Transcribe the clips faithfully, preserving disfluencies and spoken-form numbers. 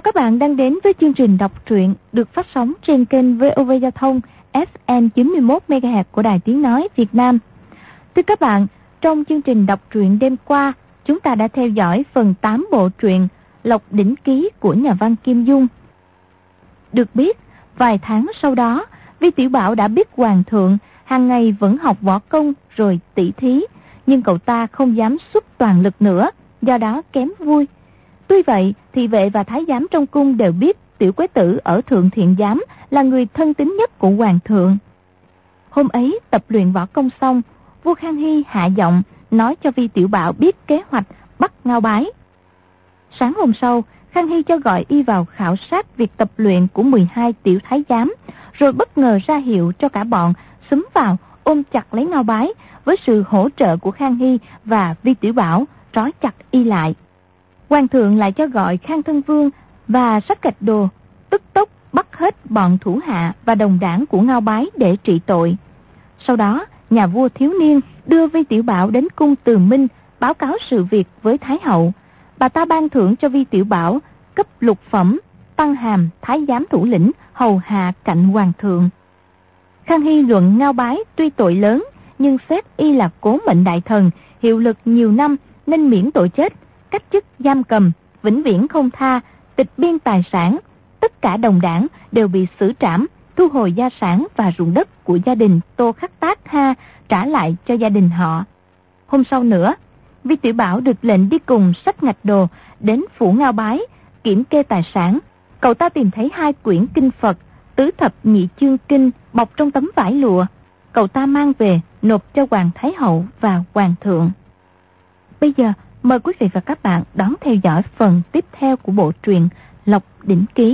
Chào các bạn đang đến với chương trình đọc truyện được phát sóng trên kênh vê o vê Giao thông ép em chín mươi mốt mê ga héc của Đài Tiếng Nói Việt Nam. Thưa các bạn, trong chương trình đọc truyện đêm qua, chúng ta đã theo dõi phần tám bộ truyện Lộc Đỉnh Ký của nhà văn Kim Dung. Được biết, vài tháng sau đó, Vi Tiểu Bảo đã biết Hoàng thượng hàng ngày vẫn học võ công rồi tỷ thí, nhưng cậu ta không dám xuất toàn lực nữa, do đó kém vui. Tuy vậy, thị vệ và thái giám trong cung đều biết Tiểu Quế Tử ở Thượng Thiện Giám là người thân tín nhất của Hoàng thượng. Hôm ấy, tập luyện võ công xong, vua Khang Hy hạ giọng nói cho Vi Tiểu Bảo biết kế hoạch bắt Ngao Bái. Sáng hôm sau, Khang Hy cho gọi y vào khảo sát việc tập luyện của mười hai tiểu thái giám, rồi bất ngờ ra hiệu cho cả bọn xúm vào ôm chặt lấy Ngao Bái. Với sự hỗ trợ của Khang Hy và Vi Tiểu Bảo, trói chặt y lại. Hoàng thượng lại cho gọi Khang Thân Vương và Sách Gạch Đồ, tức tốc bắt hết bọn thủ hạ và đồng đảng của Ngao Bái để trị tội. Sau đó, nhà vua thiếu niên đưa Vi Tiểu Bảo đến cung Từ Minh báo cáo sự việc với Thái hậu. Bà ta ban thưởng cho Vi Tiểu Bảo cấp lục phẩm, tăng hàm thái giám thủ lĩnh, hầu hạ cạnh hoàng thượng. Khang Hy luận Ngao Bái tuy tội lớn, nhưng xét y là cố mệnh đại thần, hiệu lực nhiều năm nên miễn tội chết, cách chức giam cầm, vĩnh viễn không tha, tịch biên tài sản. Tất cả đồng đảng đều bị xử trảm, thu hồi gia sản và ruộng đất của gia đình Tô Khắc Tác Ha trả lại cho gia đình họ. Hôm sau nữa, Vi Tiểu Bảo được lệnh đi cùng Sách Ngạch Đồ đến phủ Ngao Bái kiểm kê tài sản. Cậu ta tìm thấy hai quyển kinh Phật, tứ thập nhị chương kinh bọc trong tấm vải lụa. Cậu ta mang về nộp cho Hoàng Thái hậu và Hoàng thượng. Bây giờ mời quý vị và các bạn đón theo dõi phần tiếp theo của bộ truyện Lộc Đỉnh Ký.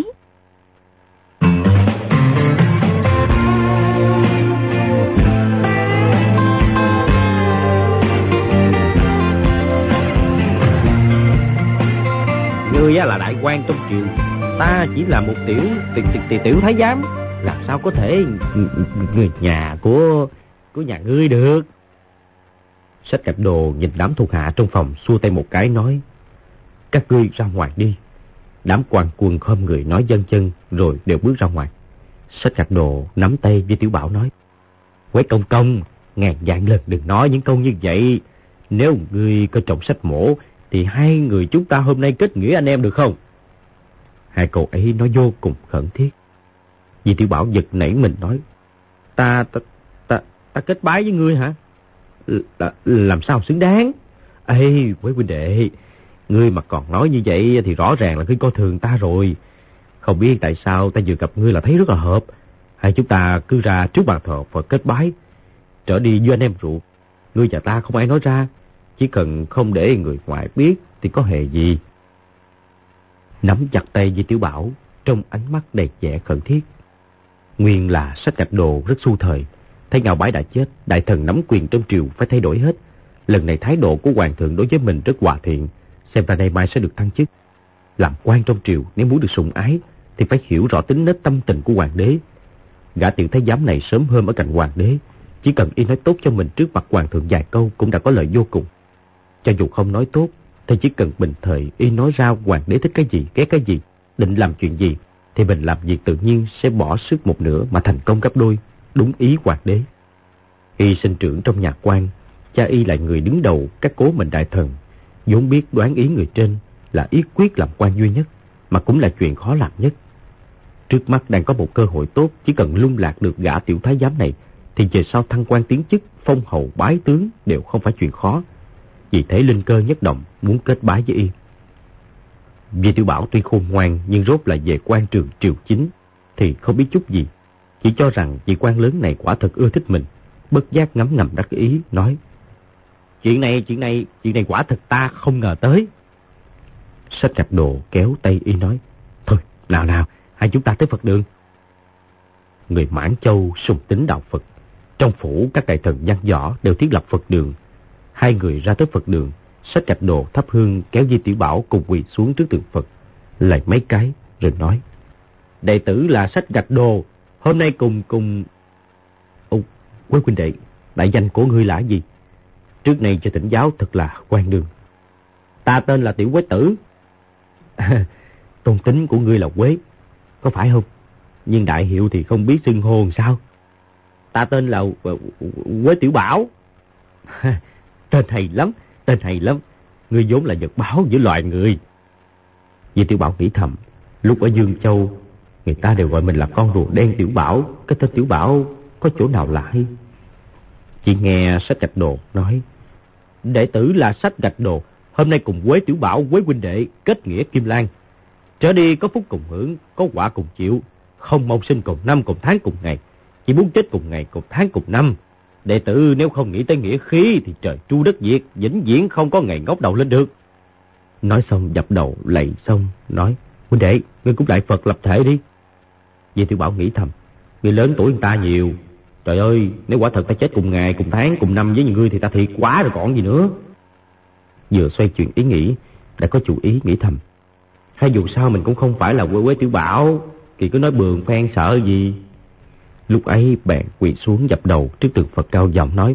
Ngươi là đại quan trong triều, ta chỉ là một tiểu tiểu, tiểu, tiểu thái giám, làm sao có thể người nhà của của nhà ngươi được? Sách Gạch Đồ nhìn đám thuộc hạ trong phòng, xua tay một cái nói: các ngươi ra ngoài đi. Đám quan quân khom người nói vâng chân rồi đều bước ra ngoài. Sách Gạch Đồ nắm tay Vi Tiểu Bảo nói: Quế công công, ngàn vạn lần đừng nói những câu như vậy. Nếu ngươi coi trọng Sách mổ thì hai người chúng ta hôm nay kết nghĩa anh em được không? Hai câu ấy nói vô cùng khẩn thiết. Vi Tiểu Bảo giật nảy mình nói: Ta ta ta ta kết bái với ngươi hả? L- làm sao xứng đáng? Ê, Quế huynh đệ, ngươi mà còn nói như vậy thì rõ ràng là ngươi coi thường ta rồi. Không biết tại sao ta vừa gặp ngươi là thấy rất là hợp. Hai chúng ta cứ ra trước bàn thờ Phật kết bái, trở đi với anh em ruột. Ngươi và ta không ai nói ra, chỉ cần không để người ngoài biết thì có hề gì. Nắm chặt tay Vi Tiểu Bảo, trong ánh mắt đầy vẻ khẩn thiết. Nguyên là Sách Gạch Đồ rất xu thời, thấy Ngao Bái đã chết, đại thần nắm quyền trong triều phải thay đổi hết. Lần này thái độ của hoàng thượng đối với mình rất hòa thiện, xem ra nay mai sẽ được thăng chức. Làm quan trong triều nếu muốn được sủng ái thì phải hiểu rõ tính nết tâm tình của hoàng đế. Gã tiểu thái giám này sớm hôm ở cạnh hoàng đế, chỉ cần y nói tốt cho mình trước mặt hoàng thượng vài câu cũng đã có lợi vô cùng. Cho dù không nói tốt thì chỉ cần bình thời y nói ra hoàng đế thích cái gì, ghét cái gì, định làm chuyện gì, thì mình làm việc tự nhiên sẽ bỏ sức một nửa mà thành công gấp đôi, đúng ý hoàng đế. Y sinh trưởng trong nhà quan, cha y là người đứng đầu các cố mệnh đại thần, vốn biết đoán ý người trên là ý quyết làm quan duy nhất, mà cũng là chuyện khó làm nhất. Trước mắt đang có một cơ hội tốt, chỉ cần lung lạc được gã tiểu thái giám này thì về sau thăng quan tiến chức, phong hầu bái tướng đều không phải chuyện khó. Vì thế linh cơ nhất động muốn kết bái với y. Vi Tiểu Bảo tuy khôn ngoan nhưng rốt là về quan trường triều chính thì không biết chút gì, chỉ cho rằng vị quan lớn này quả thật ưa thích mình, bất giác ngấm ngầm đắc ý nói: Chuyện này, chuyện này, chuyện này quả thật ta không ngờ tới. Sách Gạch Đồ kéo tay y nói: Thôi, nào nào, hai chúng ta tới Phật đường. Người Mãn Châu sùng tín đạo Phật, trong phủ các đại thần văn võ đều thiết lập Phật đường. Hai người ra tới Phật đường, Sách Gạch Đồ thắp hương kéo Vi Tiểu Bảo cùng quỳ xuống trước tượng Phật, lạy mấy cái rồi nói: Đệ tử là Sách Gạch Đồ, hôm nay cùng cùng... Ô, Quế huynh đệ, đại danh của ngươi là gì? Trước này cho thỉnh giáo thật là quan đường. Ta tên là Tiểu Quế Tử. tôn tính của ngươi là Quế, có phải không? Nhưng đại hiệu thì không biết xưng hô sao? Ta tên là Quế Tiểu Bảo. Tên hay lắm, tên hay lắm. Ngươi vốn là vật báo giữa loài người. Vì Tiểu Bảo nghĩ thầm, lúc ở Dương Châu, người ta đều gọi mình là con rùa đen Tiểu Bảo. Cái tên Tiểu Bảo có chỗ nào lạ hay? Chỉ nghe Sách Gạch Đồ nói, đệ tử là Sách Gạch Đồ, hôm nay cùng Quế Tiểu Bảo, Quế huynh đệ kết nghĩa Kim Lan. Trở đi có phúc cùng hưởng, có quả cùng chịu, không mong sinh cùng năm cùng tháng cùng ngày, chỉ muốn chết cùng ngày cùng tháng cùng năm. Đệ tử nếu không nghĩ tới nghĩa khí thì trời tru đất diệt, vĩnh viễn không có ngày ngóc đầu lên được. Nói xong dập đầu lạy xong nói, huynh đệ, ngươi cũng lại Phật lập thể đi. Vì Tiểu Bảo nghĩ thầm, ngươi lớn tuổi hơn ta nhiều. Trời ơi, nếu quả thật ta chết cùng ngày, cùng tháng, cùng năm với những ngươi thì ta thiệt quá rồi còn gì nữa. Vừa xoay chuyển ý nghĩ, đã có chủ ý nghĩ thầm, hay dù sao mình cũng không phải là Quế Quế Tiểu Bảo, thì cứ nói bường phen sợ gì. Lúc ấy bèn quỳ xuống dập đầu trước tượng Phật cao giọng nói,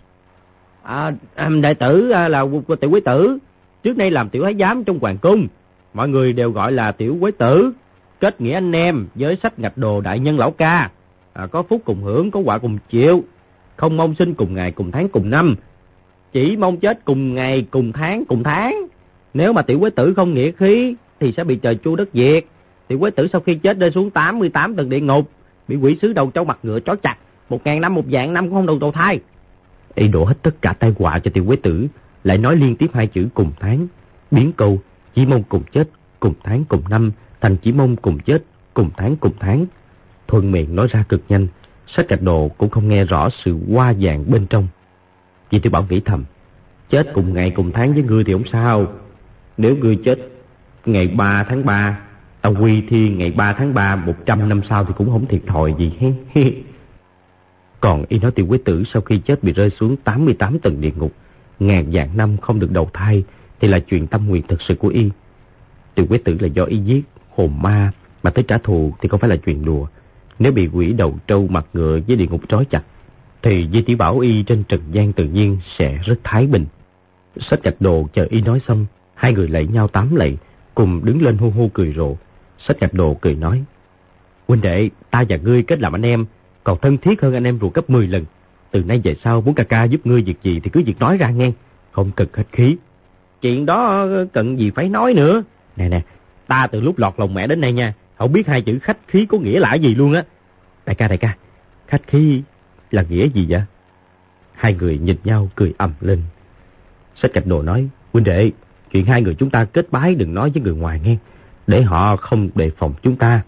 à, đại tử là Tiểu Quế Tử, trước đây làm tiểu thái giám trong hoàng cung, mọi người đều gọi là Tiểu Quế Tử, kết nghĩa anh em với Sách Gạch Đồ đại nhân lão ca. À, có phúc cùng hưởng, có quả cùng chịu, không mong sinh cùng ngày cùng tháng cùng năm, chỉ mong chết cùng ngày cùng tháng cùng tháng. Nếu mà Tiểu Quế Tử không nghĩa khí thì sẽ bị trời chu đất diệt. Tiểu Quế Tử sau khi chết rơi xuống tám mươi tám tầng địa ngục, bị quỷ sứ đầu trâu mặt ngựa trói chặt, một ngàn năm một vạn năm cũng không đầu đầu thai. Y đổ hết tất cả tai họa cho Tiểu Quế Tử, lại nói liên tiếp hai chữ cùng tháng, biến câu chỉ mong cùng chết cùng tháng cùng năm thành chỉ mong cùng chết cùng tháng cùng tháng. Thuận miệng nói ra cực nhanh, Sách Gạch Đồ cũng không nghe rõ sự hoa vàng bên trong. Vì Tiểu Bảo nghĩ thầm, chết cùng ngày cùng tháng với ngươi thì không sao. Nếu ngươi chết ngày ba tháng ba, ta quy thi ngày ba tháng ba một trăm năm sau thì cũng không thiệt thòi gì hết. Còn y nói Tiểu Quế Tử sau khi chết bị rơi xuống tám mươi tám tầng địa ngục, ngàn vạn năm không được đầu thai thì là chuyện tâm nguyện thật sự của y. Tiểu Quế Tử là do y giết hồn ma mà tới trả thù thì không phải là chuyện đùa. Nếu bị quỷ đầu trâu mặt ngựa với địa ngục trói chặt thì Di Tiểu Bảo y trên trần gian tự nhiên sẽ rất thái bình. Sách Gạch Đồ chờ y nói xong, hai người lạy nhau tám lạy, cùng đứng lên hu hu cười rộ. Sách Gạch Đồ cười nói, huynh đệ, ta và ngươi kết làm anh em, còn thân thiết hơn anh em ruột gấp mười lần. Từ nay về sau muốn ca ca giúp ngươi việc gì thì cứ việc nói ra nghe, không cần khách khí. Chuyện đó cần gì phải nói nữa. Nè nè, ta từ lúc lọt lòng mẹ đến nay nha, không biết hai chữ khách khí có nghĩa là gì luôn á. Đại ca, đại ca, khách khí là nghĩa gì vậy? Hai người nhìn nhau cười ầm lên. Sách Gạch Đồ nói, huynh đệ, chuyện hai người chúng ta kết bái đừng nói với người ngoài nghe, để họ không đề phòng chúng ta.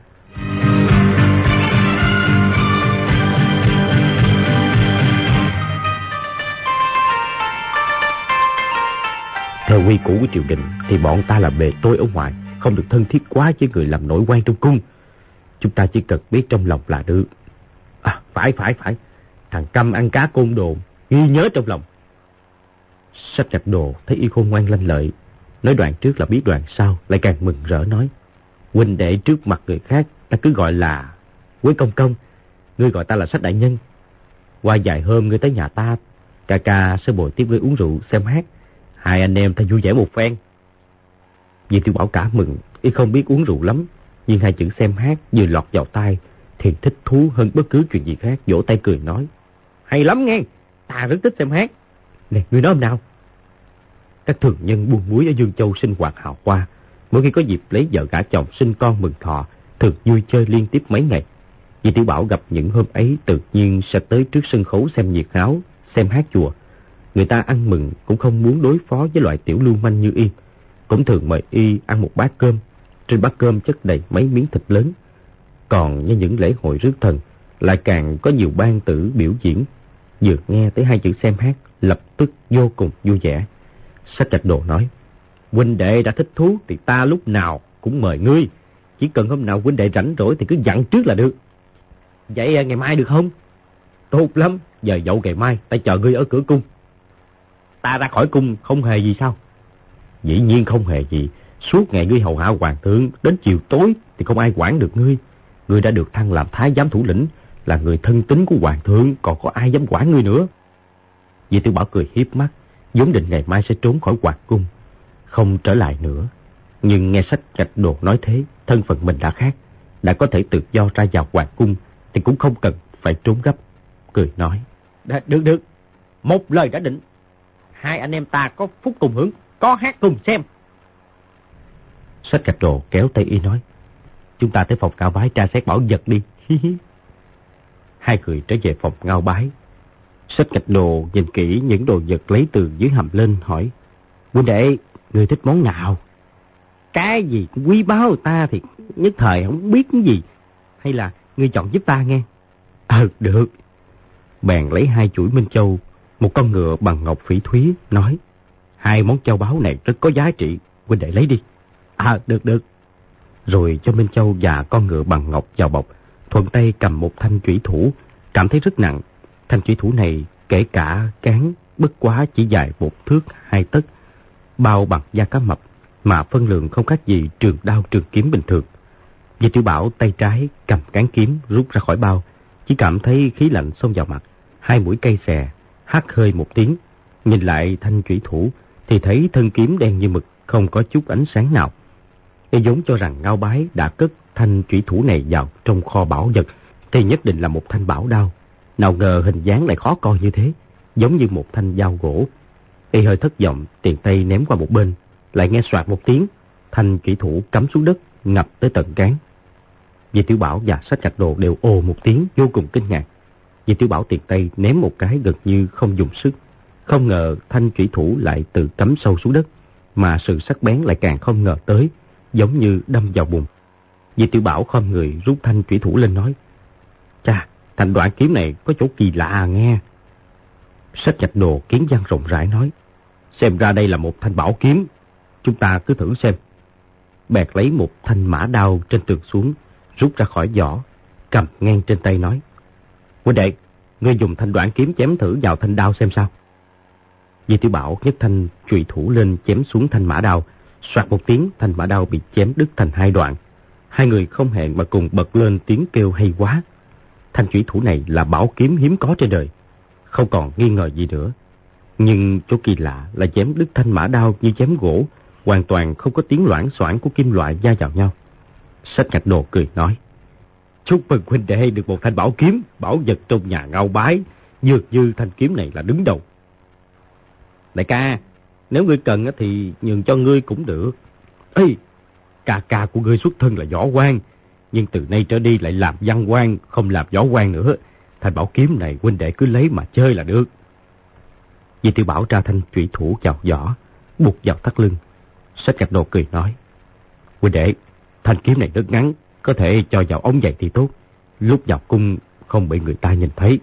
Theo quy củ của triều đình thì bọn ta là bề tôi ở ngoài, không được thân thiết quá với người làm nội quan trong cung. Chúng ta chỉ cần biết trong lòng là được. À, phải, phải, phải. Thằng câm ăn cá côn đồ, ghi nhớ trong lòng. Sách Gạch Đồ thấy y khôn ngoan lanh lợi, nói đoạn trước là biết đoạn sau, lại càng mừng rỡ nói, huynh đệ trước mặt người khác ta cứ gọi là Quế công công, ngươi gọi ta là Sách đại nhân. Qua vài hôm ngươi tới nhà ta, ca ca sẽ bồi tiếp ngươi uống rượu xem hát, hai anh em ta vui vẻ một phen. Vì Tiểu Bảo cả mừng, y không biết uống rượu lắm, nhưng hai chữ xem hát vừa lọt vào tai thì thích thú hơn bất cứ chuyện gì khác, vỗ tay cười nói, hay lắm nghe, ta rất thích xem hát. Nè, ngươi nói hôm nào? Các thường nhân buôn muối ở Dương Châu sinh hoạt hào hoa, mỗi khi có dịp lấy vợ gả chồng sinh con mừng thọ, thường vui chơi liên tiếp mấy ngày. Vì Tiểu Bảo gặp những hôm ấy tự nhiên sẽ tới trước sân khấu xem nhiệt náo, xem hát chùa. Người ta ăn mừng cũng không muốn đối phó với loại tiểu lưu manh như y, cũng thường mời y ăn một bát cơm. Trên bát cơm chất đầy mấy miếng thịt lớn. Còn như những lễ hội rước thần lại càng có nhiều ban tử biểu diễn. Vừa nghe tới hai chữ xem hát, lập tức vô cùng vui vẻ. Sách Gạch Đồ nói, huynh đệ đã thích thú thì ta lúc nào cũng mời ngươi, chỉ cần hôm nào huynh đệ rảnh rỗi thì cứ dặn trước là được. Vậy ngày mai được không? Tốt lắm, giờ dậu ngày mai ta chờ ngươi ở cửa cung. Ta ra khỏi cung không hề gì sao? Dĩ nhiên không hề gì. Suốt ngày ngươi hầu hạ hoàng thượng, đến chiều tối thì không ai quản được ngươi. Ngươi đã được thăng làm thái giám thủ lĩnh, là người thân tín của hoàng thượng, còn có ai dám quản ngươi nữa. Vì Tiểu Bảo cười hiếp mắt, vốn định ngày mai sẽ trốn khỏi hoàng cung, không trở lại nữa. Nhưng nghe Sách Trạch Đồ nói thế, thân phận mình đã khác, đã có thể tự do ra vào hoàng cung thì cũng không cần phải trốn gấp. Cười nói: Được được, một lời đã định. Hai anh em ta có phúc cùng hưởng, có hát cùng xem. Sách Trạch Đồ kéo tay y nói: Chúng ta tới phòng Ngao Bái tra xét bảo vật đi. Hai người trở về phòng Ngao Bái. Sách Trạch Đồ nhìn kỹ những đồ vật lấy từ dưới hầm lên, hỏi: Huynh đệ, người thích món nào? Cái gì cũng quý báu, ta thì nhất thời không biết cái gì. Hay là ngươi chọn giúp ta nghe? Ờ, được. Bèn lấy hai chuỗi minh châu, một con ngựa bằng ngọc phỉ thúy, nói: Hai món châu báu này rất có giá trị, huynh đệ lấy đi. À, được được. Rồi cho minh châu và con ngựa bằng ngọc vào bọc, thuận tay cầm một thanh chủy thủ, cảm thấy rất nặng. Thanh chủy thủ này kể cả cán bất quá chỉ dài một thước hai tấc, bao bằng da cá mập, mà phân lượng không khác gì trường đao trường kiếm bình thường. Di Tiểu Bảo tay trái cầm cán kiếm rút ra khỏi bao, chỉ cảm thấy khí lạnh xông vào mặt, hai mũi cay xè, hắt hơi một tiếng. Nhìn lại thanh chủy thủ thì thấy thân kiếm đen như mực, không có chút ánh sáng nào. Y vốn cho rằng Ngao Bái đã cất thanh chủy thủ này vào trong kho bảo vật thì nhất định là một thanh bảo đao. Nào ngờ hình dáng lại khó coi như thế, giống như một thanh dao gỗ. Y hơi thất vọng, tiền tay ném qua một bên, lại nghe soạt một tiếng, thanh chủy thủ cắm xuống đất, ngập tới tận trán. Di Tiểu Bảo và Sách Trạch Đồ đều ồ một tiếng, vô cùng kinh ngạc. Di Tiểu Bảo tiền tay ném một cái gần như không dùng sức, không ngờ thanh chủy thủ lại tự cắm sâu xuống đất, mà sự sắc bén lại càng không ngờ tới, giống như đâm vào bùn. Di Tiểu Bảo khom người rút thanh chủy thủ lên nói: Chà, thanh đoạn kiếm này có chỗ kỳ lạ nghe. Sách Trạch Đồ kiến văn rộng rãi nói: Xem ra đây là một thanh bảo kiếm, chúng ta cứ thử xem. Bèn lấy một thanh mã đao trên tường xuống, rút ra khỏi vỏ, cầm ngang trên tay nói: Huynh đệ, ngươi dùng thanh đoạn kiếm chém thử vào thanh đao xem sao. Di Tiểu Bảo nhấc thanh chùy thủ lên chém xuống thanh mã đao, soạt một tiếng, thanh mã đao bị chém đứt thành hai đoạn. Hai người không hẹn mà cùng bật lên tiếng kêu hay quá. Thanh chủy thủ này là bảo kiếm hiếm có trên đời, không còn nghi ngờ gì nữa. Nhưng chỗ kỳ lạ là chém đứt thanh mã đao như chém gỗ, hoàn toàn không có tiếng loảng xoảng của kim loại va vào nhau. Sách Trạch Đồ cười nói: Chúc mừng huynh đệ được một thanh bảo kiếm, bảo vật trong nhà Ngao Bái, dường như thanh kiếm này là đứng đầu. Đại ca, nếu ngươi cần thì nhường cho ngươi cũng được. Ê, ca ca của ngươi xuất thân là võ quan, nhưng từ nay trở đi lại làm văn quan, không làm võ quan nữa. Thanh bảo kiếm này huynh đệ cứ lấy mà chơi là được. Di Tiểu Bảo tra thanh chủy thủ vào vỏ, buộc vào thắt lưng. Sách Trạch Đồ cười nói: Huynh đệ, thanh kiếm này rất ngắn, có thể cho vào ống giày thì tốt, lúc vào cung không bị người ta nhìn thấy.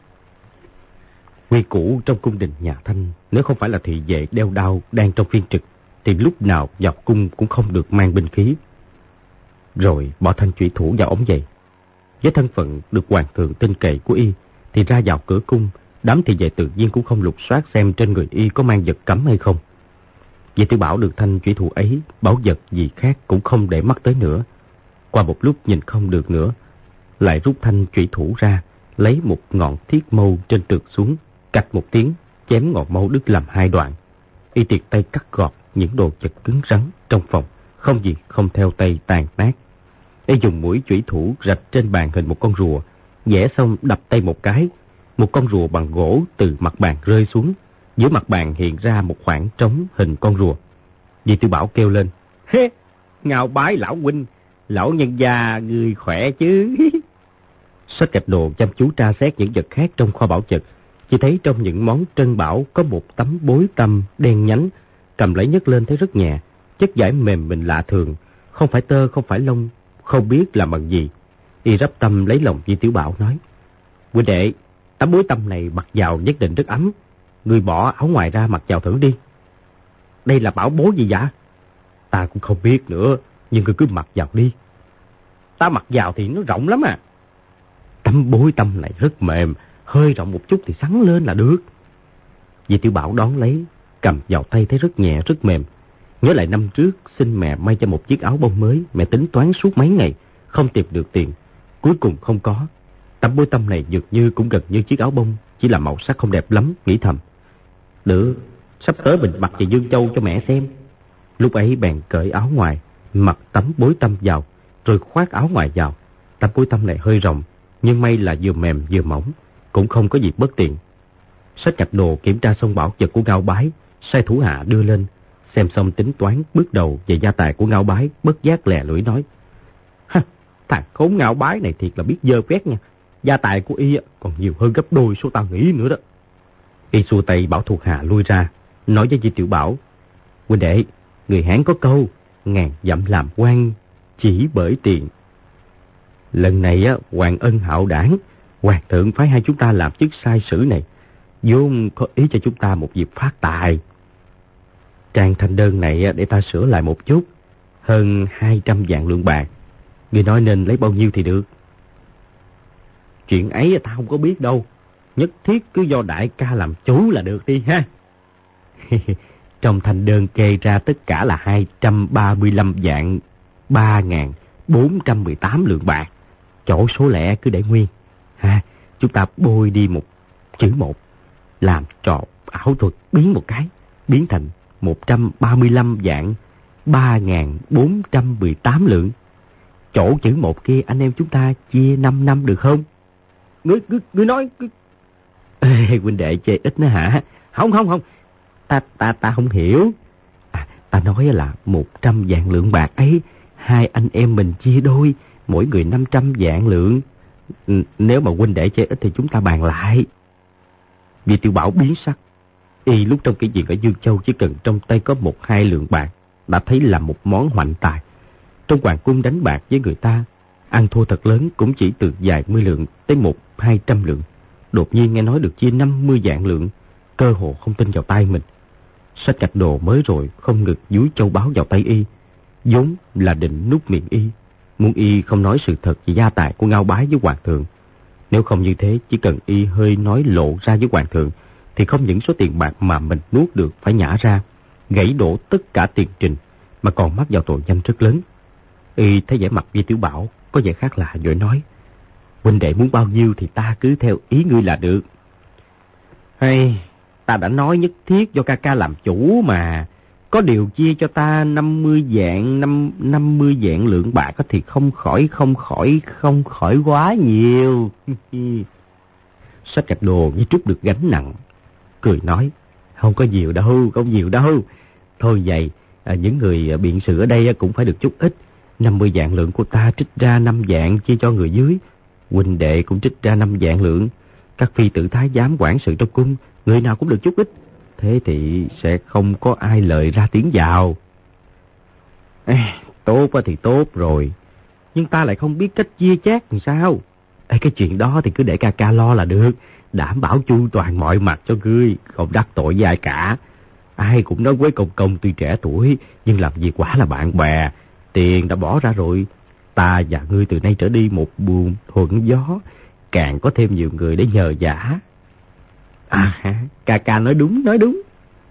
Quy củ trong cung đình nhà Thanh, nếu không phải là thị vệ đeo đao đang trong phiên trực, thì lúc nào vào cung cũng không được mang binh khí. Rồi bỏ thanh chủy thủ vào ống giày. Với thân phận được hoàng thượng tin cậy của y, thì ra vào cửa cung, đám thị vệ tự nhiên cũng không lục soát xem trên người y có mang vật cấm hay không. Di Tiểu Bảo được thanh chủy thủ ấy, bảo vật gì khác cũng không để mắt tới nữa. Qua một lúc nhìn không được nữa, lại rút thanh chủy thủ ra, lấy một ngọn thiết mâu trên trượt xuống, cạch một tiếng, chém ngọn mâu đứt làm hai đoạn. Y tiệt tay cắt gọt những đồ vật cứng rắn trong phòng, không gì không theo tay tàn nát. Y dùng mũi chủy thủ rạch trên bàn hình một con rùa, vẽ xong đập tay một cái, một con rùa bằng gỗ từ mặt bàn rơi xuống, giữa mặt bàn hiện ra một khoảng trống hình con rùa. Di Tiểu Bảo kêu lên: Hê, Ngao Bái lão huynh, lão nhân gia người khỏe chứ? Sách Trạch Đồ chăm chú tra xét những vật khác trong kho bảo vật, chỉ thấy trong những món trân bảo có một tấm bối tăm đen nhánh, cầm lấy nhấc lên thấy rất nhẹ, chất vải mềm mịn lạ thường, không phải tơ không phải lông, không biết làm bằng gì. Y rắp tâm lấy lòng Di Tiểu Bảo nói: Huynh đệ, tấm bối tăm này mặc vào nhất định rất ấm, ngươi bỏ áo ngoài ra mặc vào thử đi. Đây là bảo bối gì vậy? Ta cũng không biết nữa, nhưng ngươi cứ mặc vào đi. Ta mặc vào thì nó rộng lắm à. Tấm bối tăm này rất mềm, hơi rộng một chút thì sắn lên là được. Di Tiểu Bảo đón lấy, cầm vào tay thấy rất nhẹ, rất mềm. Nhớ lại năm trước xin mẹ may cho một chiếc áo bông mới, mẹ tính toán suốt mấy ngày, không tìm được tiền. Cuối cùng không có. Tấm bối tăm này dường như cũng gần như chiếc áo bông, chỉ là màu sắc không đẹp lắm, nghĩ thầm. Được, sắp tới mình mặc về Dương Châu cho mẹ xem. Lúc ấy bèn cởi áo ngoài, mặc tấm bối tăm vào, rồi khoác áo ngoài vào. Tấm bối tăm này hơi rộng, nhưng may là vừa mềm vừa mỏng, cũng không có gì bất tiện. Xách chặt đồ kiểm tra xong bảo vật của Ngao Bái, sai thủ hạ đưa lên. Xem xong tính toán bước đầu về gia tài của Ngao Bái, bất giác lè lưỡi nói: "Ha, thằng khốn Ngao Bái này thiệt là biết dơ phét nha. Gia tài của y còn nhiều hơn gấp đôi số tao nghĩ nữa đó." Y xua tay bảo thuộc hạ lui ra, nói với Di Tiểu Bảo: "Huynh đệ, người Hán có câu ngàn dặm làm quan chỉ bởi tiền. Lần này á, hoàng ân hạo đảng, hoàng thượng phái hai chúng ta làm chức sai sử này, vốn có ý cho chúng ta một dịp phát tài. Trang thanh đơn này để ta sửa lại một chút, hơn hai trăm vạn lượng bạc. Người nói nên lấy bao nhiêu thì được?" "Chuyện ấy ta không có biết đâu, nhất thiết cứ do đại ca làm chủ là được đi ha." Trong thanh đơn kê ra tất cả là hai trăm ba mươi lăm vạn ba nghìn bốn trăm mười tám lượng bạc. Chỗ số lẻ cứ để nguyên. Ha, chúng ta bôi đi một chữ một, làm trò ảo thuật biến một cái, biến thành một trăm ba mươi lăm vạn ba nghìn bốn trăm mười tám lượng. Chỗ chữ một kia anh em chúng ta chia năm năm được không? Ngươi, ngươi, ngươi nói... Ngươi... Ê, huynh đệ chê ít nữa hả? Không, không, không. Ta, ta, ta không hiểu. À, ta nói là một trăm vạn lượng bạc ấy, hai anh em mình chia đôi, mỗi người năm trăm vạn lượng. Nếu mà huynh đệ chê ít thì chúng ta bàn lại. Vì Tiểu Bảo biến sắc. Y lúc trong cái chuyện ở Dương Châu chỉ cần trong tay có một hai lượng bạc đã thấy là một món hoạnh tài. Trong hoàng cung đánh bạc với người ta, ăn thua thật lớn cũng chỉ từ vài mươi lượng tới một hai trăm lượng. Đột nhiên nghe nói được chia năm mươi vạn lượng, cơ hồ không tin vào tay mình. Xách chặt đồ mới rồi không ngực dúi châu báu vào tay Y, vốn là định nuốt miệng Y, muốn Y không nói sự thật về gia tài của Ngao Bái với hoàng thượng. Nếu không như thế, chỉ cần Y hơi nói lộ ra với hoàng thượng thì không những số tiền bạc mà mình nuốt được phải nhả ra, gãy đổ tất cả tiền trình, mà còn mắc vào tội danh rất lớn. Y thấy vẻ mặt Di Tiểu Bảo có vẻ khác lạ, vội nói: "Huynh đệ muốn bao nhiêu thì ta cứ theo ý ngươi là được." "Hay, ta đã nói nhất thiết do ca ca làm chủ mà. Có điều chia cho ta năm mươi vạn, năm, năm mươi vạn lượng bạc thì không khỏi, không khỏi, không khỏi quá nhiều." Xách chặt đồ như trút được gánh nặng, cười nói: "Không có nhiều đâu, không nhiều đâu. Thôi vậy, à, những người biện sự ở đây cũng phải được chút ít. năm mươi vạn lượng của ta trích ra năm vạn chia cho người dưới. Huynh đệ cũng trích ra năm vạn lượng. Các phi tử thái giám quản sự trong cung, người nào cũng được chút ít. Thế thì sẽ không có ai lời ra tiếng vào." Ê, tốt thì tốt rồi, nhưng ta lại không biết cách chia chác làm sao. Ê, cái chuyện đó thì cứ để ca ca lo là được. Đảm bảo chu toàn mọi mặt cho ngươi, không đắc tội với ai cả. Ai cũng nói với Công Công tuy trẻ tuổi, nhưng làm việc quả là bạn bè. Tiền đã bỏ ra rồi, ta và ngươi từ nay trở đi một buồng thuận gió, càng có thêm nhiều người để nhờ vả. À, ca ca nói đúng, nói đúng.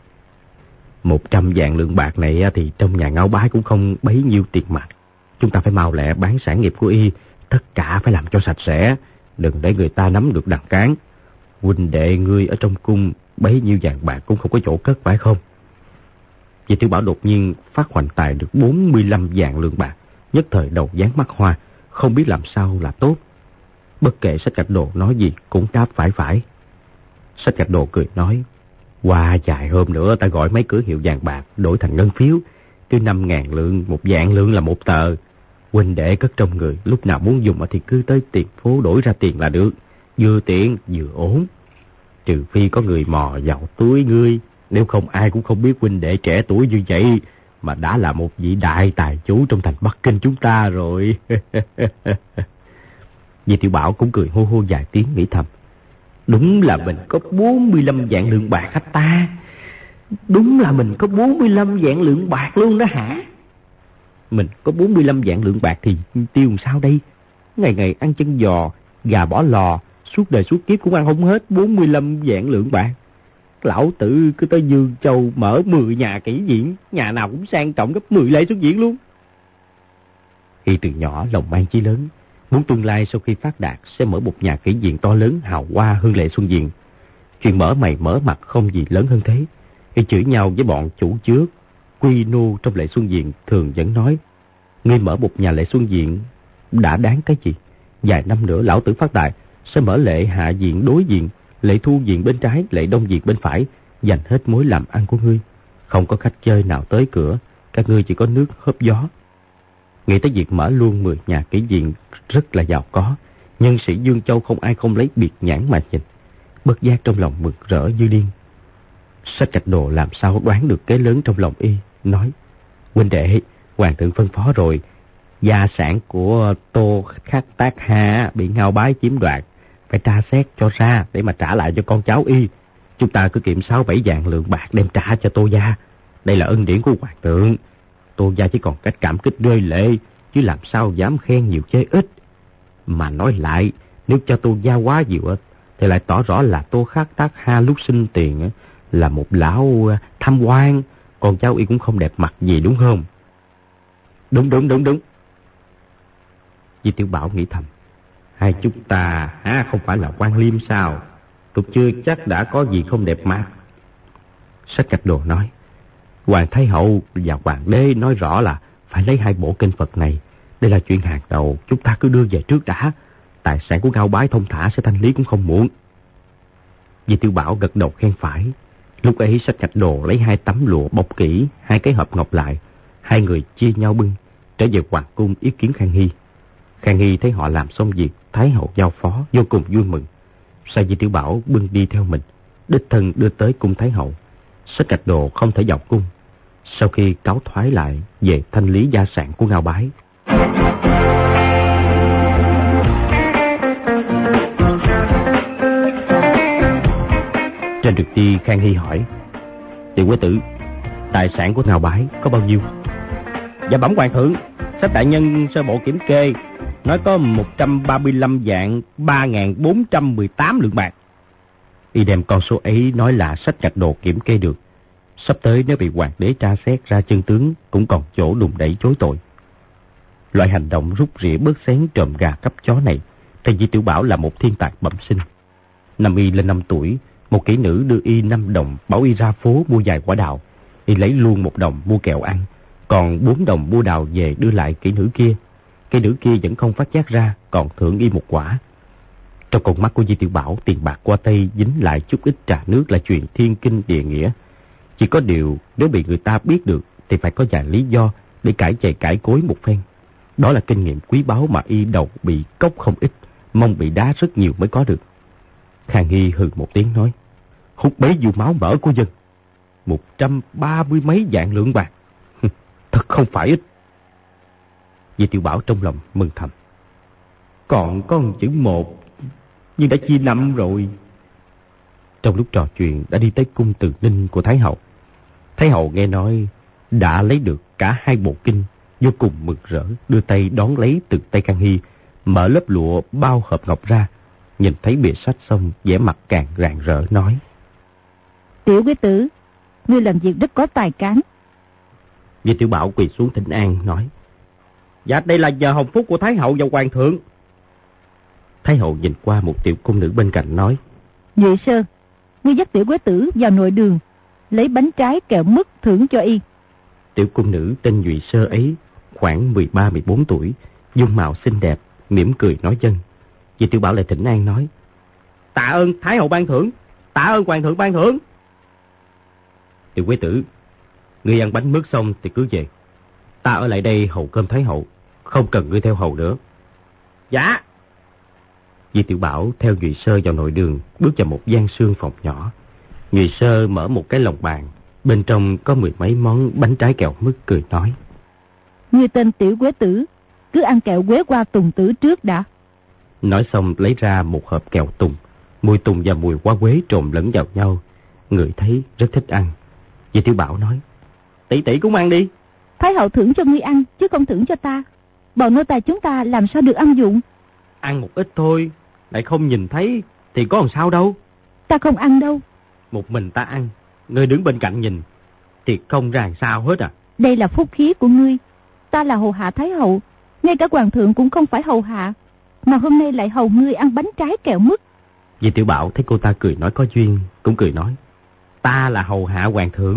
Một trăm vạn lượng bạc này thì trong nhà Ngao Bái cũng không bấy nhiêu tiền mặt. Chúng ta phải mau lẹ bán sản nghiệp của Y, tất cả phải làm cho sạch sẽ, đừng để người ta nắm được đằng cán. Huynh đệ ngươi ở trong cung bấy nhiêu vàng bạc cũng không có chỗ cất, phải không? Vì Tiểu Bảo đột nhiên phát hoành tài được bốn mươi lăm vạn lượng bạc, nhất thời đầu dán mắt hoa, không biết làm sao là tốt. Bất kể Sách Gạch Đồ nói gì cũng đáp phải phải. Sách Gạch Đồ cười nói: "Qua vài hôm nữa ta gọi mấy cửa hiệu vàng bạc đổi thành ngân phiếu, cứ năm ngàn lượng, một vạn lượng là một tờ. Huynh đệ cất trong người, lúc nào muốn dùng thì cứ tới tiền phố đổi ra tiền là được, vừa tiện vừa ổn. Trừ phi có người mò vào túi ngươi, nếu không ai cũng không biết huynh đệ trẻ tuổi như vậy mà đã là một vị đại tài chủ trong thành Bắc Kinh chúng ta rồi." Vì Tiểu Bảo cũng cười hô hô vài tiếng, nghĩ thầm: đúng là mình có bốn mươi lăm vạn lượng bạc hả ta? Đúng là mình có bốn mươi lăm vạn lượng bạc luôn đó hả? Mình có bốn mươi lăm vạn lượng bạc thì tiêu làm sao đây? Ngày ngày ăn chân giò, gà bỏ lò, suốt đời suốt kiếp cũng ăn không hết bốn mươi lăm vạn lượng bạc. Lão tử cứ tới Dương Châu mở mười nhà kỹ diễn, nhà nào cũng sang trọng gấp mười lễ xuất diễn luôn. Khi từ nhỏ lòng mang chí lớn, muốn tương lai sau khi phát đạt sẽ mở một nhà kỹ viện to lớn hào hoa hơn lệ xuân diện. Chuyện mở mày mở mặt không gì lớn hơn thế. Khi chửi nhau với bọn chủ trước, Quy nô trong Lệ Xuân Diện thường vẫn nói, ngươi mở một nhà Lệ Xuân Diện đã đáng cái gì? Vài năm nữa lão tử phát tài sẽ mở Lệ Hạ Diện đối diện, Lệ Thu Diện bên trái, Lệ Đông Diện bên phải, dành hết mối làm ăn của ngươi. Không có khách chơi nào tới cửa, các ngươi chỉ có nước hớp gió. Nghĩ tới việc mở luôn mười nhà kỹ viện rất là giàu có, nhân sĩ Dương Châu không ai không lấy biệt nhãn mà nhìn. Bất giác trong lòng mực rỡ như điên. Sách Trạch Đồ làm sao đoán được cái lớn trong lòng y, nói: huynh đệ, hoàng thượng phân phó rồi, gia sản của Tô Khắc Tác Hà bị Ngao Bái chiếm đoạt, phải tra xét cho ra để mà trả lại cho con cháu y. Chúng ta cứ kiệm sáu bảy vạn lượng bạc đem trả cho Tô gia. Đây là ân điển của hoàng thượng. Tô gia chỉ còn cách cảm kích rơi lệ, chứ làm sao dám khen nhiều chê ít. Mà nói lại, nếu cho Tô gia quá nhiều thì lại tỏ rõ là Tô Khắc Tác Ha lúc sinh tiền là một lão tham quan, con cháu y cũng không đẹp mặt gì, đúng không? Đúng đúng đúng đúng. Di Tiểu Bảo nghĩ thầm, hai chúng ta há không phải là quan liêm sao? Tôi chưa chắc đã có gì không đẹp mặt. Sách Trạch Đồ nói, Hoàng Thái Hậu và Hoàng đế nói rõ là phải lấy hai bộ kinh Phật này. Đây là chuyện hàng đầu, chúng ta cứ đưa về trước đã. Tài sản của Ngao Bái thông thả sẽ thanh lý cũng không muộn. Di Tiểu Bảo gật đầu khen phải. Lúc ấy Sách Trạch Đồ lấy hai tấm lụa bọc kỹ, hai cái hộp ngọc lại. Hai người chia nhau bưng, trở về hoàng cung ý kiến Khang Hy. Khang Hy thấy họ làm xong việc, Thái Hậu giao phó, vô cùng vui mừng. Sai Di Tiểu Bảo bưng đi theo mình, đích thân đưa tới cung Thái Hậu. Sách Trạch Đồ không thể vào cung. Sau khi cáo thoái lại về thanh lý gia sản của Ngao Bái. Trên đường đi, Khang Hy hỏi, Tiểu Quế Tử, tài sản của Ngao Bái có bao nhiêu? Dạ bẩm hoàng thượng, sách đại nhân sơ bộ kiểm kê nói có một trăm ba mươi lăm vạn ba nghìn bốn trăm mười tám lượng bạc. Y đem con số ấy nói là Sách Trạch Đồ kiểm kê được. Sắp tới nếu bị hoàng đế tra xét ra chân tướng, cũng còn chỗ đùn đẩy chối tội. Loại hành động rút rỉa bớt xén trộm gà cắp chó này, thầy Di Tiểu Bảo là một thiên tài bẩm sinh. Năm y lên năm tuổi, một kỹ nữ đưa y năm đồng, bảo y ra phố mua vài quả đào. Y lấy luôn một đồng mua kẹo ăn, còn bốn đồng mua đào về đưa lại kỹ nữ kia. Kỹ nữ kia vẫn không phát giác ra, còn thưởng y một quả. Trong con mắt của Di Tiểu Bảo, tiền bạc qua tay dính lại chút ít trà nước là chuyện thiên kinh địa nghĩa. Chỉ có điều nếu bị người ta biết được thì phải có vài lý do để cãi chày cãi cối một phen. Đó là kinh nghiệm quý báu mà y đầu bị cốc không ít, mong bị đá rất nhiều mới có được. Khang Hy hừ một tiếng nói, hút bấy nhiêu máu mỡ của dân, một trăm ba mươi mấy vạn lượng bạc, thật không phải ít. Di Tiểu Bảo trong lòng mừng thầm, còn có một chữ một, nhưng đã chia năm rồi. Trong lúc trò chuyện đã đi tới cung Từ Ninh của Thái Hậu. Thái Hậu nghe nói đã lấy được cả hai bộ kinh, vô cùng mừng rỡ, đưa tay đón lấy từ tay Khang Hy, mở lớp lụa bao hộp ngọc ra, nhìn thấy bìa sách xong, vẻ mặt càng rạng rỡ nói, Tiểu Quế Tử, ngươi làm việc rất có tài cán. Di Tiểu Bảo quỳ xuống thỉnh an nói, dạ đây là nhờ hồng phúc của Thái Hậu và Hoàng thượng. Thái Hậu nhìn qua một tiểu cung nữ bên cạnh nói, Nhụy Sơ, ngươi dắt Tiểu Quế Tử vào nội đường, lấy bánh trái kẹo mứt thưởng cho y. Tiểu cung nữ tên Nhụy Sơ ấy khoảng mười ba mười bốn tuổi, dung mạo xinh đẹp, mỉm cười nói vâng. Di Tiểu Bảo lại thỉnh an nói, tạ ơn Thái Hậu ban thưởng, tạ ơn Hoàng thượng ban thưởng. Tiểu Quế Tử, ngươi ăn bánh mứt xong thì cứ về, ta ở lại đây hầu cơm Thái Hậu, không cần ngươi theo hầu nữa. Dạ. Di Tiểu Bảo theo Nhụy Sơ vào nội đường, bước vào một gian sương phòng nhỏ. Nhụy Sơ mở một cái lồng bàn, bên trong có mười mấy món bánh trái kẹo mứt, cười nói, ngươi tên Tiểu Quế Tử, cứ ăn kẹo quế qua tùng tử trước đã. Nói xong lấy ra một hộp kẹo tùng, mùi tùng và mùi hoa quế trộn lẫn vào nhau, người thấy rất thích ăn. Di Tiểu Bảo nói, tỷ tỷ cũng ăn đi. Thái Hậu thưởng cho ngươi ăn chứ không thưởng cho ta, bọn nô tài chúng ta làm sao được ăn dụng. Ăn một ít thôi, lại không nhìn thấy thì có làm sao đâu. Ta không ăn đâu. Một mình ta ăn, ngươi đứng bên cạnh nhìn thì không ra sao hết à. Đây là phúc khí của ngươi, ta là hầu hạ Thái Hậu, ngay cả Hoàng thượng cũng không phải hầu hạ, mà hôm nay lại hầu ngươi ăn bánh trái kẹo mứt. Di Tiểu Bảo thấy cô ta cười nói có duyên, cũng cười nói, ta là hầu hạ Hoàng thượng,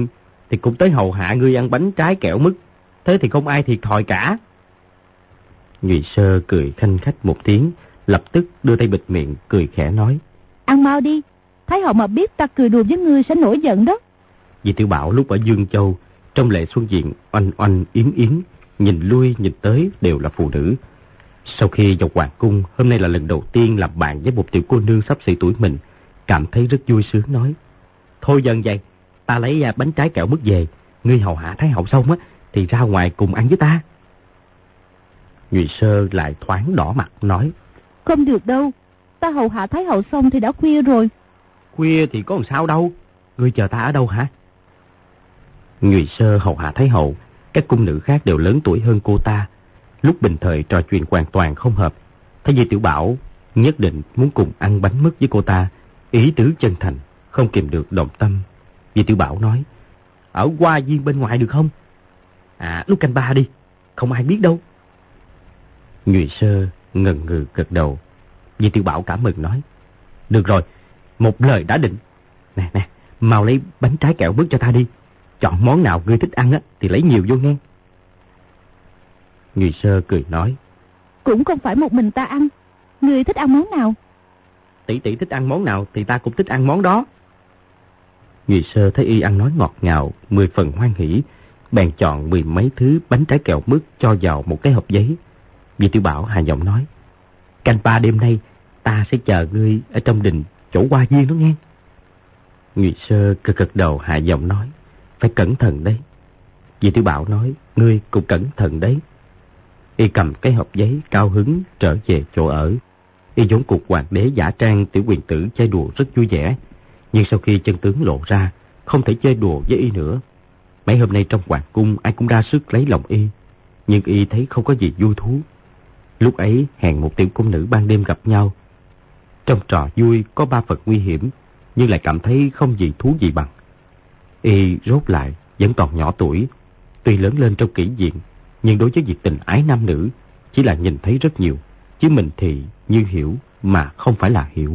thì cũng tới hầu hạ ngươi ăn bánh trái kẹo mứt. Thế thì không ai thiệt thòi cả. Nhụy Sơ cười khanh khách một tiếng, lập tức đưa tay bịt miệng, cười khẽ nói. Ăn mau đi, Thái hậu mà biết ta cười đùa với ngươi sẽ nổi giận đó. Vì Tiểu Bảo lúc ở Dương Châu, trong Lệ Xuân Diện oanh oanh yến yến, nhìn lui nhìn tới đều là phụ nữ. Sau khi vào hoàng cung, hôm nay là lần đầu tiên làm bạn với một tiểu cô nương sắp xỉ tuổi mình, cảm thấy rất vui sướng nói. Thôi dần vậy, ta lấy bánh trái kẹo mứt về, ngươi hầu hạ Thái hậu xong á, thì ra ngoài cùng ăn với ta. Nhụy Sơ lại thoáng đỏ mặt nói. Không được đâu, ta hầu hạ Thái hậu xong thì đã khuya rồi. Khuya thì có làm sao đâu, ngươi chờ ta ở đâu hả? Nhụy Sơ hầu hạ Thái hậu, các cung nữ khác đều lớn tuổi hơn cô ta. Lúc bình thời trò chuyện hoàn toàn không hợp. Thế vì Tiểu Bảo nhất định muốn cùng ăn bánh mứt với cô ta, ý tứ chân thành, không kìm được động tâm. Vì Tiểu Bảo nói, ở Hoa Viên bên ngoài được không? À, lúc canh ba đi, không ai biết đâu. Nhụy Sơ ngần ngừ gật đầu. Vì Tiểu Bảo cảm mừng nói, được rồi, một lời đã định. Nè nè, mau lấy bánh trái kẹo mứt cho ta đi. Chọn món nào ngươi thích ăn á thì lấy nhiều vô nghe. Nhụy Sơ cười nói, cũng không phải một mình ta ăn. Ngươi thích ăn món nào? Tỷ tỷ thích ăn món nào thì ta cũng thích ăn món đó. Nhụy Sơ thấy y ăn nói ngọt ngào, mười phần hoan hỉ, bèn chọn mười mấy thứ bánh trái kẹo mứt cho vào một cái hộp giấy. Vì Tiểu Bảo hạ giọng nói, canh ba đêm nay ta sẽ chờ ngươi ở trong đình chỗ Hoa Viên đó nghe. Nhụy Sơ cực cực đầu hạ giọng nói, phải cẩn thận đấy. Vì Tiểu Bảo nói, ngươi cũng cẩn thận đấy. Y cầm cái hộp giấy cao hứng trở về chỗ ở. Y vốn cuộc hoàng đế giả trang tiểu quyền tử chơi đùa rất vui vẻ, nhưng sau khi chân tướng lộ ra, không thể chơi đùa với Y nữa. Mấy hôm nay trong hoàng cung ai cũng ra sức lấy lòng Y, nhưng Y thấy không có gì vui thú. Lúc ấy hẹn một tiểu cung nữ ban đêm gặp nhau. Trong trò vui có ba phần nguy hiểm, nhưng lại cảm thấy không gì thú gì bằng. Y rốt lại vẫn còn nhỏ tuổi, tuy lớn lên trong kỷ viện, nhưng đối với việc tình ái nam nữ chỉ là nhìn thấy rất nhiều, chứ mình thì như hiểu mà không phải là hiểu.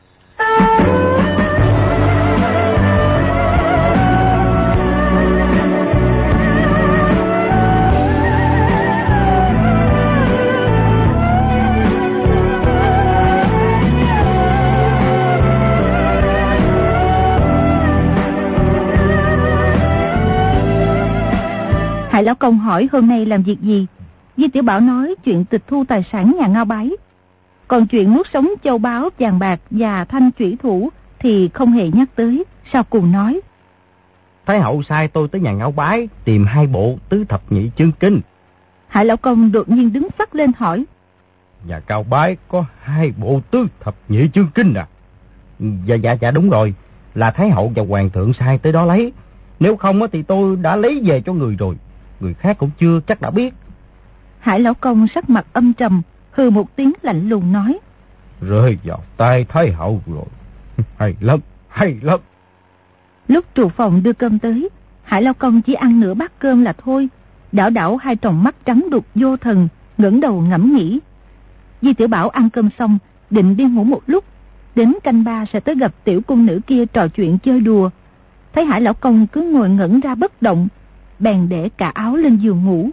Hải lão công hỏi hôm nay làm việc gì. Di Tiểu Bảo nói chuyện tịch thu tài sản nhà Ngao Bái. Còn chuyện nuốt sống châu báu, vàng bạc và thanh chủy thủ thì không hề nhắc tới. Sau cùng nói, Thái hậu sai tôi tới nhà Ngao Bái tìm hai bộ tứ thập nhị chương kinh. Hải lão công đột nhiên đứng phắt lên hỏi, Nhà Ngao Bái có hai bộ tứ thập nhị chương kinh à? Dạ dạ dạ đúng rồi, là Thái hậu và hoàng thượng sai tới đó lấy. Nếu không thì tôi đã lấy về cho người rồi, người khác cũng chưa chắc đã biết. Hải lão công sắc mặt âm trầm, hừ một tiếng lạnh lùng nói, Rơi vào tay Thái hậu rồi. Hay lắm, hay lắm. Lúc trù phòng đưa cơm tới, Hải lão công chỉ ăn nửa bát cơm là thôi, đảo đảo hai tròng mắt trắng đục vô thần, ngẩng đầu ngẫm nghĩ. Di Tiểu Bảo ăn cơm xong, định đi ngủ một lúc, đến canh ba sẽ tới gặp tiểu cung nữ kia trò chuyện chơi đùa. Thấy Hải lão công cứ ngồi ngẩn ra bất động, bèn để cả áo lên giường ngủ.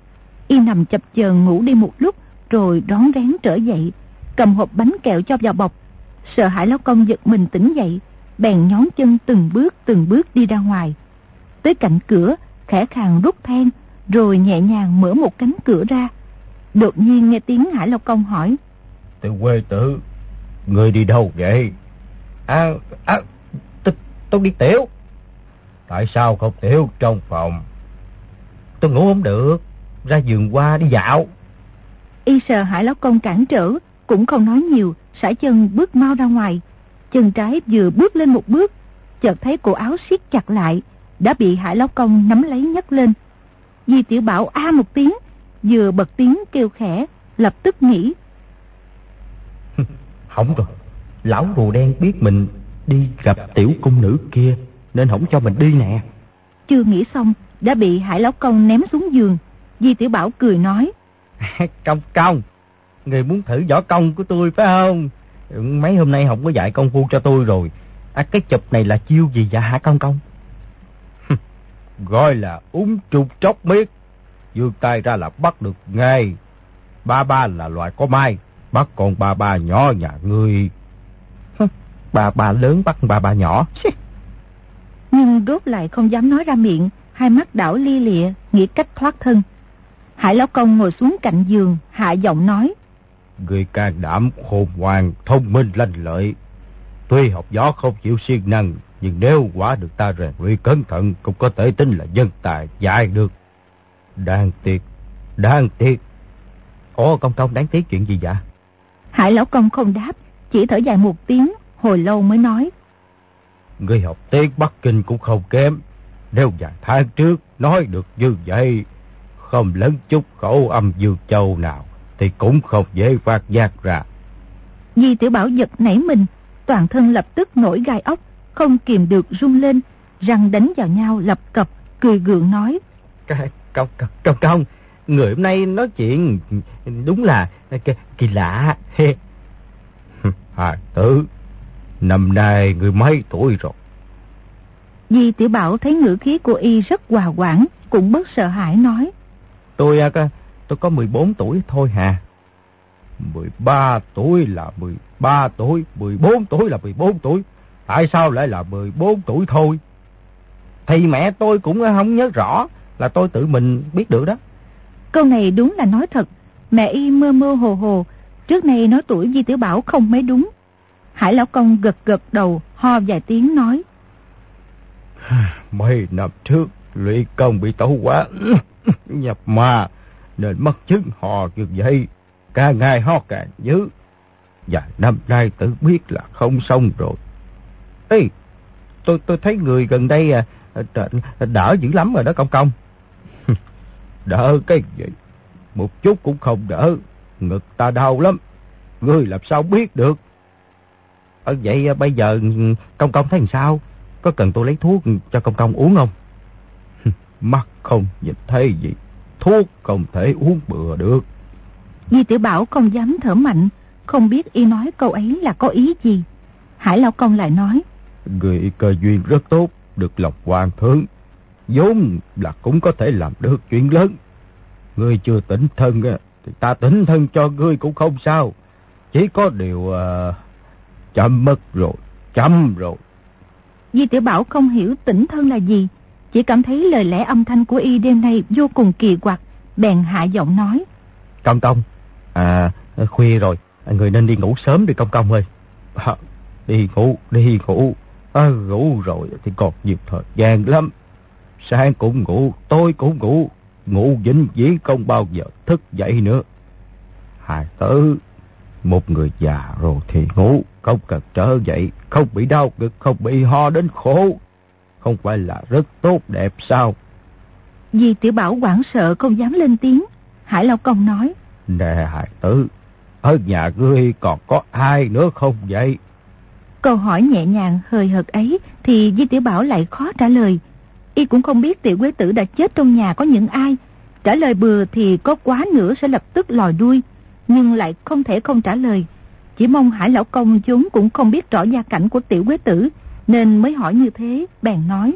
Y nằm chập chờn ngủ đi một lúc, rồi rón rén trở dậy, cầm hộp bánh kẹo cho vào bọc. Sợ Hải lão công giật mình tỉnh dậy, bèn nhón chân từng bước từng bước đi ra ngoài. Tới cạnh cửa, khẽ khàng rút then, rồi nhẹ nhàng mở một cánh cửa ra. Đột nhiên nghe tiếng Hải lão công hỏi, Tiểu quê tử, người đi đâu vậy? À, à tôi, tôi đi tiểu. Tại sao không tiểu trong phòng? Tôi ngủ không được, ra giường qua đi dạo. Y sợ Hải lão công cản trở, cũng không nói nhiều, sải chân bước mau ra ngoài. Chân trái vừa bước lên một bước, chợt thấy cổ áo siết chặt lại, đã bị Hải lão công nắm lấy nhấc lên. Di Tiểu Bảo a một tiếng, vừa bật tiếng kêu khẽ, lập tức nghĩ, Hỏng rồi, lão rùa đen biết mình đi gặp tiểu cung nữ kia, nên không cho mình đi nè. Chưa nghĩ xong, đã bị Hải lão công ném xuống giường. Di Tiểu Bảo cười nói, Công công, người muốn thử võ công của tôi phải không? Mấy hôm nay không có dạy công phu cho tôi rồi. À, cái chụp này là chiêu gì vậy hả công công? gọi là úng trục tróc miết. Vươn tay ra là bắt được ngay. Ba ba là loài có mai, bắt con ba ba nhỏ nhà ngươi. Ba ba lớn bắt ba ba nhỏ. Nhưng rốt lại không dám nói ra miệng, hai mắt đảo lia lịa, nghĩ cách thoát thân. Hải Lão Công ngồi xuống cạnh giường, hạ giọng nói: Người can đảm, khôn ngoan, thông minh lanh lợi. Tuy học võ không chịu siêng năng, nhưng nếu quả được ta rèn luyện cẩn thận, cũng có thể tính là nhân tài dạy được. Đáng tiếc, đáng tiếc. Ồ, công công đáng tiếc chuyện gì vậy? Hải Lão Công không đáp, chỉ thở dài một tiếng, hồi lâu mới nói: Người học tiếng Bắc Kinh cũng không kém. Nếu vài tháng trước nói được như vậy, không lấn chút khẩu âm Dương Châu nào, thì cũng không dễ phát giác ra. Di Tiểu Bảo giật nảy mình, toàn thân lập tức nổi gai ốc, không kìm được rung lên, răng đánh vào nhau lập cập, cười gượng nói: Công công công công, người hôm nay nói chuyện đúng là kỳ, kỳ lạ. Hà tử, năm nay người mấy tuổi rồi? Di Tiểu Bảo thấy ngữ khí của y rất hòa quảng, cũng bớt sợ hãi nói: Tôi tôi có mười bốn tuổi thôi hà. mười ba tuổi là mười ba tuổi, mười bốn tuổi là mười bốn tuổi. Tại sao lại là mười bốn tuổi thôi? Thì mẹ tôi cũng không nhớ rõ, là tôi tự mình biết được đó. Câu này đúng là nói thật. Mẹ y mơ mơ hồ hồ, trước nay nói tuổi Di Tiểu Bảo không mấy đúng. Hải Lão Công gật gật đầu, ho vài tiếng nói: Mấy năm trước luyện công bị tẩu hỏa nhập ma, nên mất chứng ho như vậy, càng ngày ho càng dữ. Và năm nay tự biết là không xong rồi. Ê, tôi tôi thấy người gần đây à, đỡ dữ lắm rồi đó công công. Đỡ cái gì? Một chút cũng không đỡ. Ngực ta đau lắm. Ngươi làm sao biết được? Ở vậy bây giờ công công thấy làm sao? Có cần tôi lấy thuốc cho công công uống không? Mắt không nhìn thấy gì, thuốc không thể uống bừa được. Di Tiểu Bảo không dám thở mạnh, không biết y nói câu ấy là có ý gì. Hải Lão Công lại nói: Người cơ duyên rất tốt, được lòng hoàng thượng, vốn là cũng có thể làm được chuyện lớn. Ngươi chưa tỉnh thân thì ta tỉnh thân cho ngươi cũng không sao. Chỉ có điều uh, chậm mất rồi, chậm rồi. Di Tiểu Bảo không hiểu tỉnh thân là gì, chỉ cảm thấy lời lẽ âm thanh của y đêm nay vô cùng kỳ quặc, bèn hạ giọng nói: Công công, à khuya rồi, người nên đi ngủ sớm đi công công ơi. À, đi ngủ, đi ngủ. À, ngủ rồi thì còn nhiều thời gian lắm. Sáng cũng ngủ, tối cũng ngủ. Ngủ vĩnh viễn không bao giờ thức dậy nữa. Hài tử, một người già rồi thì ngủ, không cần trở dậy, không bị đau ngực, không bị ho đến khổ. Không phải là rất tốt đẹp sao? Di Tiểu Bảo hoảng sợ không dám lên tiếng. Hải Lão Công nói: Nè hài tử, ở nhà ngươi còn có ai nữa không vậy? Câu hỏi nhẹ nhàng hời hợt ấy thì Di Tiểu Bảo lại khó trả lời. Y cũng không biết Tiểu Quế Tử đã chết trong nhà có những ai. Trả lời bừa thì có quá nữa sẽ lập tức lòi đuôi, nhưng lại không thể không trả lời. Chỉ mong Hải Lão Công vốn cũng không biết rõ gia cảnh của Tiểu Quế Tử, nên mới hỏi như thế. Bèn nói: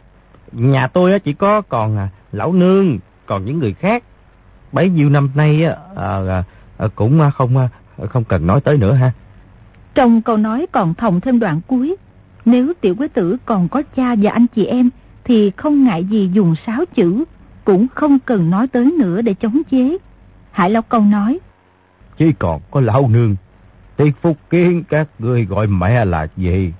Nhà tôi chỉ có còn lão nương, còn những người khác bấy nhiêu năm nay à, à, cũng không không cần nói tới nữa ha. Trong câu nói còn thòng thêm đoạn cuối: nếu Tiểu Quế Tử còn có cha và anh chị em thì không ngại gì dùng sáu chữ, cũng không cần nói tới nữa để chống chế. Hải Lão Công nói: Chỉ còn có lão nương. Tiết Phúc Kiến các ngươi gọi mẹ là gì?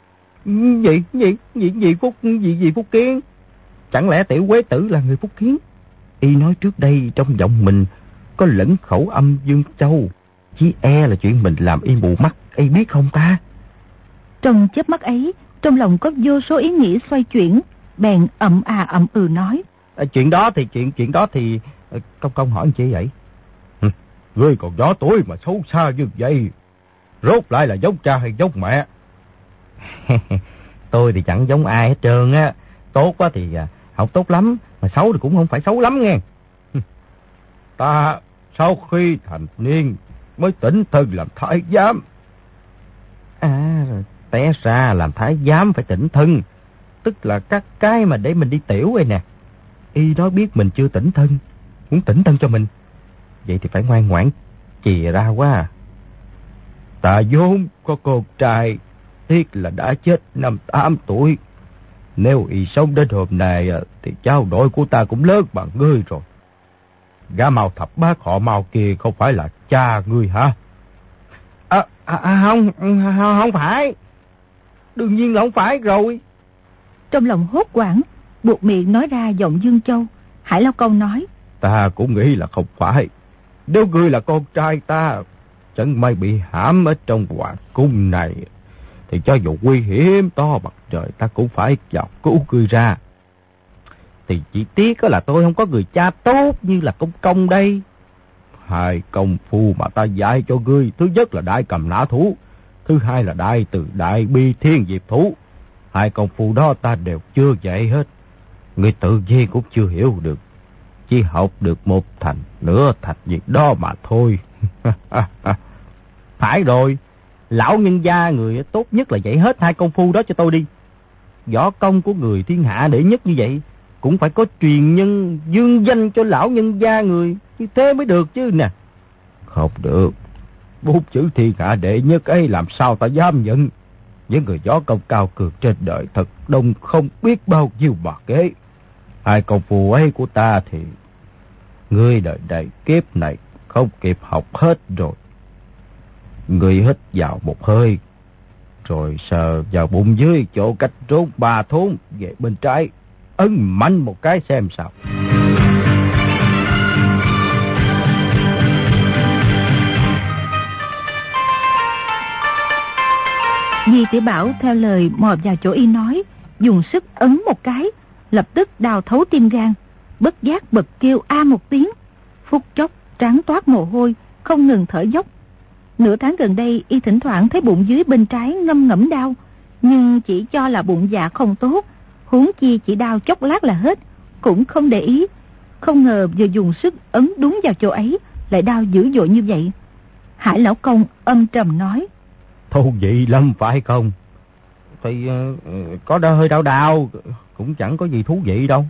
Gì, gì, gì, gì Phúc, gì, gì Phúc Kiến? Chẳng lẽ Tiểu Quế Tử là người Phúc Kiến? Y nói trước đây trong giọng mình có lẫn khẩu âm Dương Châu, chỉ e là chuyện mình làm y mù mắt, y biết không ta? Trong chớp mắt ấy, trong lòng có vô số ý nghĩ xoay chuyển, bèn ậm à ậm ừ nói: À, chuyện đó thì chuyện chuyện đó thì công công hỏi chi vậy? Ừ, ngươi còn nhỏ tuổi mà xấu xa như vậy, rốt lại là giống cha hay giống mẹ? Tôi thì chẳng giống ai hết trơn á. Tốt quá thì học tốt lắm, mà xấu thì cũng không phải xấu lắm nghe. Ta sau khi thành niên mới tỉnh thân làm thái giám. À, té ra làm thái giám phải tỉnh thân. tức là các cái mà để mình đi tiểu vậy nè. Y nói biết mình chưa tỉnh thân, muốn tỉnh thân cho mình. Vậy thì phải ngoan ngoãn chìa ra quá à. Ta vốn có con trai, tiếc là đã chết năm tám tuổi. Nếu y sống đến hôm nay thì cháu nội của ta cũng lớn bằng ngươi rồi. Gã Mao thập bát họ Mao kia không phải là cha ngươi hả? À, à, à, không, không phải. Đương nhiên là không phải rồi. Trong lòng hốt hoảng, buộc miệng nói ra giọng Dương Châu. Hải Lão Công nói: Ta cũng nghĩ là không phải. Nếu ngươi là con trai ta, chẳng may bị hãm ở trong hoàng cung này, thì cho dù nguy hiểm to bằng trời, ta cũng phải vào cứu ngươi ra. Thì chỉ tiếc là tôi không có người cha tốt như là công công đây. Hai công phu mà ta dạy cho ngươi, thứ nhất là đại cầm nã thủ, thứ hai là đại từ đại bi thiên diệp thủ. Hai công phu đó ta đều chưa dạy hết. Ngươi tự nhiên cũng chưa hiểu được, chỉ học được một thành nửa thành việc đó mà thôi. Phải rồi, lão nhân gia người tốt nhất là dạy hết hai công phu đó cho tôi đi. Võ công của người thiên hạ đệ nhất như vậy, cũng phải có truyền nhân dương danh cho lão nhân gia người, như thế mới được chứ nè. Không được, bốn chữ thiên hạ đệ nhất ấy làm sao ta dám nhận. Những người võ công cao cường trên đời thật đông không biết bao nhiêu mà kế. Hai công phu ấy của ta thì ngươi đời đầy kiếp này không kịp học hết rồi. Ngươi hít vào một hơi, rồi sờ vào bụng dưới chỗ cách trốn ba thốn về bên trái, ấn mạnh một cái xem sao. Di Tiểu Bảo theo lời mò vào chỗ y nói, dùng sức ấn một cái, lập tức đào thấu tim gan, bất giác bật kêu a một tiếng. Phút chốc trán toát mồ hôi, không ngừng thở dốc. Nửa tháng gần đây y thỉnh thoảng thấy bụng dưới bên trái ngâm ngẫm đau, nhưng chỉ cho là bụng dạ không tốt, huống chi chỉ đau chốc lát là hết, cũng không để ý. Không ngờ vừa dùng sức ấn đúng vào chỗ ấy lại đau dữ dội như vậy. Hải Lão Công âm trầm nói: Thú vị lắm phải không? Thì uh, có đau hơi đau đau, cũng chẳng có gì thú vị đâu.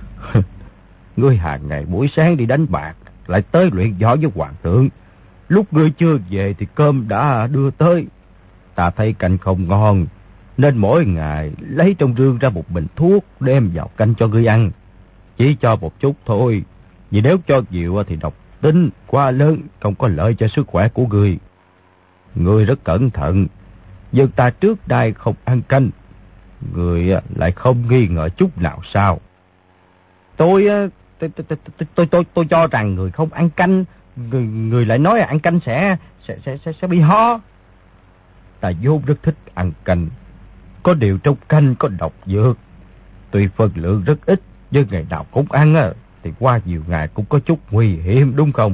Ngươi hàng ngày buổi sáng đi đánh bạc, lại tới luyện võ với hoàng thượng. Lúc ngươi chưa về thì cơm đã đưa tới. Ta thấy canh không ngon, nên mỗi ngày lấy trong rương ra một bình thuốc đem vào canh cho ngươi ăn. Chỉ cho một chút thôi, vì nếu cho nhiều thì độc tính quá lớn, không có lợi cho sức khỏe của ngươi. Ngươi rất cẩn thận, nhưng ta trước đây không ăn canh, ngươi lại không nghi ngờ chút nào sao? Tôi tôi tôi tôi tôi, tôi, tôi cho rằng người không ăn canh, người, người lại nói là ăn canh sẽ sẽ sẽ sẽ, sẽ bị ho. Ta vốn rất thích ăn canh, có điều trong canh có độc dược, tuy phần lượng rất ít, nhưng ngày nào cũng ăn á, thì qua nhiều ngày cũng có chút nguy hiểm, đúng không?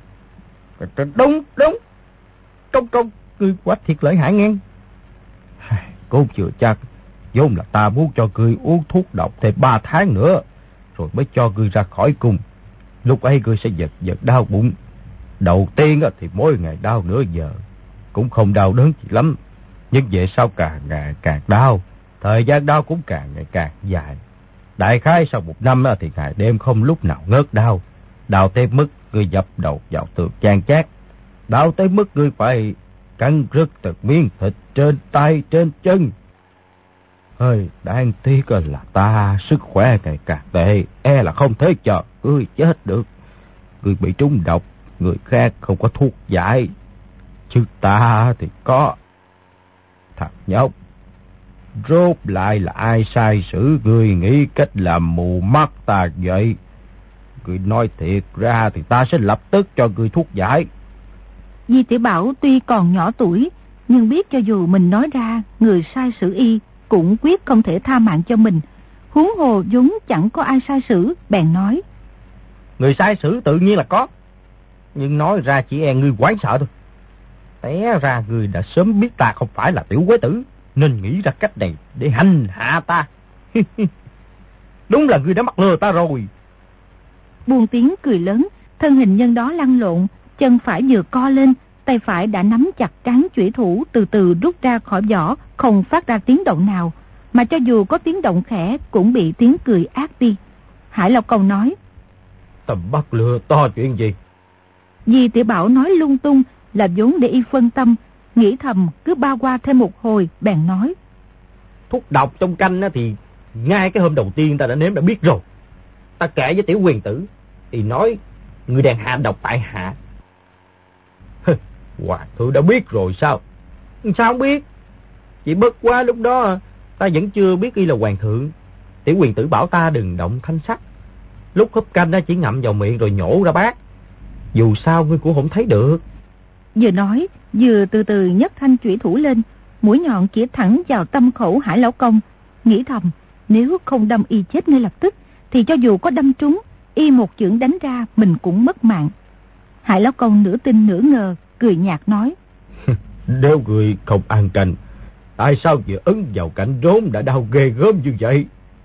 Đúng, đúng. Công công, ngươi quá thiệt lợi hại ngang. Cô chưa chắc, vốn là ta muốn cho ngươi uống thuốc độc thêm ba tháng nữa, rồi mới cho ngươi ra khỏi cung. Lúc ấy ngươi sẽ giật giật đau bụng. Đầu tiên thì mỗi ngày đau nửa giờ, cũng không đau đớn gì lắm. Nhưng về sau càng ngày càng đau, thời gian đau cũng càng ngày càng dài. Đại khái sau một năm thì ngày đêm không lúc nào ngớt đau. Đau tới mức ngươi dập đầu vào tường chan chát. Đau tới mức ngươi phải cắn rứt từng miếng thịt trên tay trên chân. Hơi đáng tiếc là ta sức khỏe ngày càng tệ, e là không thể chờ ngươi chết được. Ngươi bị trúng độc, người khác không có thuốc giải, chứ ta thì có. Thằng nhóc, rốt lại là ai sai sử ngươi nghĩ cách làm mù mắt ta vậy? Ngươi nói thiệt ra thì ta sẽ lập tức cho ngươi thuốc giải. Di Tiểu Bảo tuy còn nhỏ tuổi, nhưng biết cho dù mình nói ra người sai xử y cũng quyết không thể tha mạng cho mình. Huống hồ vốn chẳng có ai sai xử, bèn nói: Người sai xử tự nhiên là có, nhưng nói ra chỉ e ngươi quái sợ thôi. Té ra ngươi đã sớm biết ta không phải là tiểu quế tử, nên nghĩ ra cách này để hành hạ ta. Đúng là ngươi đã mắc lừa ta rồi. Buông tiếng cười lớn, thân hình nhân đó lăn lộn, chân phải vừa co lên, tay phải đã nắm chặt cán chủy thủ từ từ rút ra khỏi vỏ, không phát ra tiếng động nào. mà cho dù có tiếng động khẽ cũng bị tiếng cười át đi. Hải Lão Công nói: Tầm bắt lừa to chuyện gì? Di Tiểu Bảo nói lung tung là vốn để y phân tâm, nghĩ thầm cứ ba qua thêm một hồi, bèn nói: Thuốc độc trong canh thì ngay cái hôm đầu tiên ta đã nếm đã biết rồi. Ta kể với Tiểu Huyền Tử thì nói người đang hạ độc tại hạ. Hòa thượng đã biết rồi sao? Sao không biết? Chỉ bất quá lúc đó ta vẫn chưa biết y là hoàng thượng. Tiểu Huyền Tử bảo ta đừng động thanh sắc. Lúc húp canh chỉ ngậm vào miệng rồi nhổ ra bát. Dù sao ngươi cũng không thấy được. Vừa nói vừa từ từ nhấc thanh chủy thủ lên, mũi nhọn chỉ thẳng vào tâm khẩu Hải Lão Công, nghĩ thầm nếu không đâm y chết ngay lập tức thì cho dù có đâm trúng, y một chưởng đánh ra mình cũng mất mạng. Hải Lão Công nửa tin nửa ngờ, cười nhạt nói: Nếu người không an canh, tại sao vừa ấn vào cạnh rốn đã đau ghê gớm như vậy?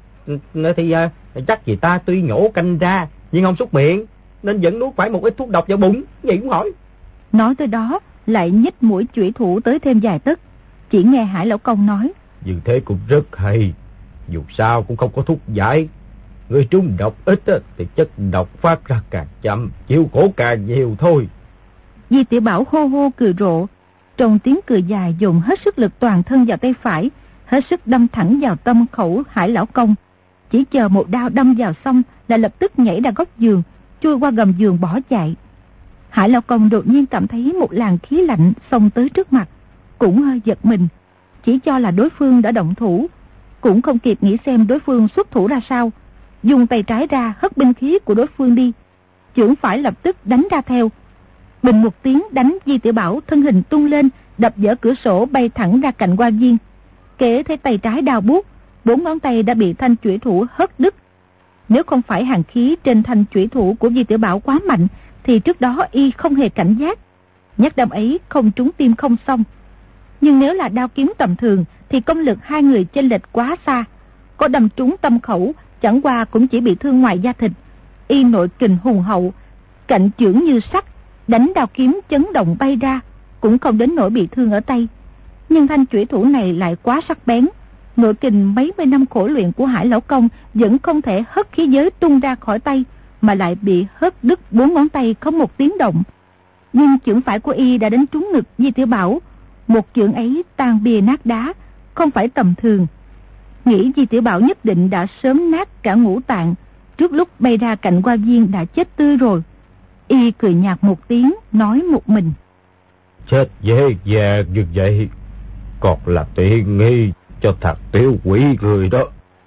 Thì uh, chắc vì ta tuy nhổ canh ra nhưng không xúc miệng, nên vẫn nuốt phải một ít thuốc độc vào bụng. Vậy cũng hỏi. Nói tới đó lại nhích mũi chủy thủ tới thêm vài tấc. Chỉ nghe Hải Lão Công nói: Như thế cũng rất hay. Dù sao cũng không có thuốc giải. Người trúng độc ít thì chất độc phát ra càng chậm, chịu khổ càng nhiều thôi. Di Tiểu Bảo hô hô cười rộ, trong tiếng cười dài dùng hết sức lực toàn thân vào tay phải, hết sức đâm thẳng vào tâm khẩu Hải Lão Công. Chỉ chờ một đao đâm vào xong là lập tức nhảy ra góc giường, chui qua gầm giường bỏ chạy. Hải Lão Công đột nhiên cảm thấy một làn khí lạnh xông tới trước mặt, cũng hơi giật mình, chỉ cho là đối phương đã động thủ, cũng không kịp nghĩ xem đối phương xuất thủ ra sao, dùng tay trái ra hất binh khí của đối phương đi, chưởng phải lập tức đánh ra theo. Bình một tiếng đánh Di Tiểu Bảo thân hình tung lên, đập vỡ cửa sổ bay thẳng ra cạnh hoa viên. Kể thấy tay trái đau buốt, bốn ngón tay đã bị thanh chủy thủ hất đứt. Nếu không phải hàn khí trên thanh chủy thủ của Di Tiểu Bảo quá mạnh thì trước đó y không hề cảnh giác, nhát đâm ấy không trúng tim không xong. Nhưng nếu là đao kiếm tầm thường thì công lực hai người chênh lệch quá xa, có đâm trúng tâm khẩu chẳng qua cũng chỉ bị thương ngoài da thịt. Y nội kình hùng hậu, cạnh chưởng như sắt, đánh đao kiếm chấn động bay ra, cũng không đến nỗi bị thương ở tay. Nhưng thanh chủy thủ này lại quá sắc bén, nội kình mấy mươi năm khổ luyện của Hải Lão Công vẫn không thể hất khí giới tung ra khỏi tay, mà lại bị hất đứt bốn ngón tay không một tiếng động. Nhưng chưởng phải của y đã đánh trúng ngực Di Tiểu Bảo, một chưởng ấy tan bia nát đá, không phải tầm thường. Nghĩ Di Tiểu Bảo nhất định đã sớm nát cả ngũ tạng, trước lúc bay ra cạnh hoa viên đã chết tươi rồi. Y cười nhạt một tiếng, nói một mình: Chết dễ dàng như vậy, còn là tiện nghi cho thằng tiểu quỷ người đó.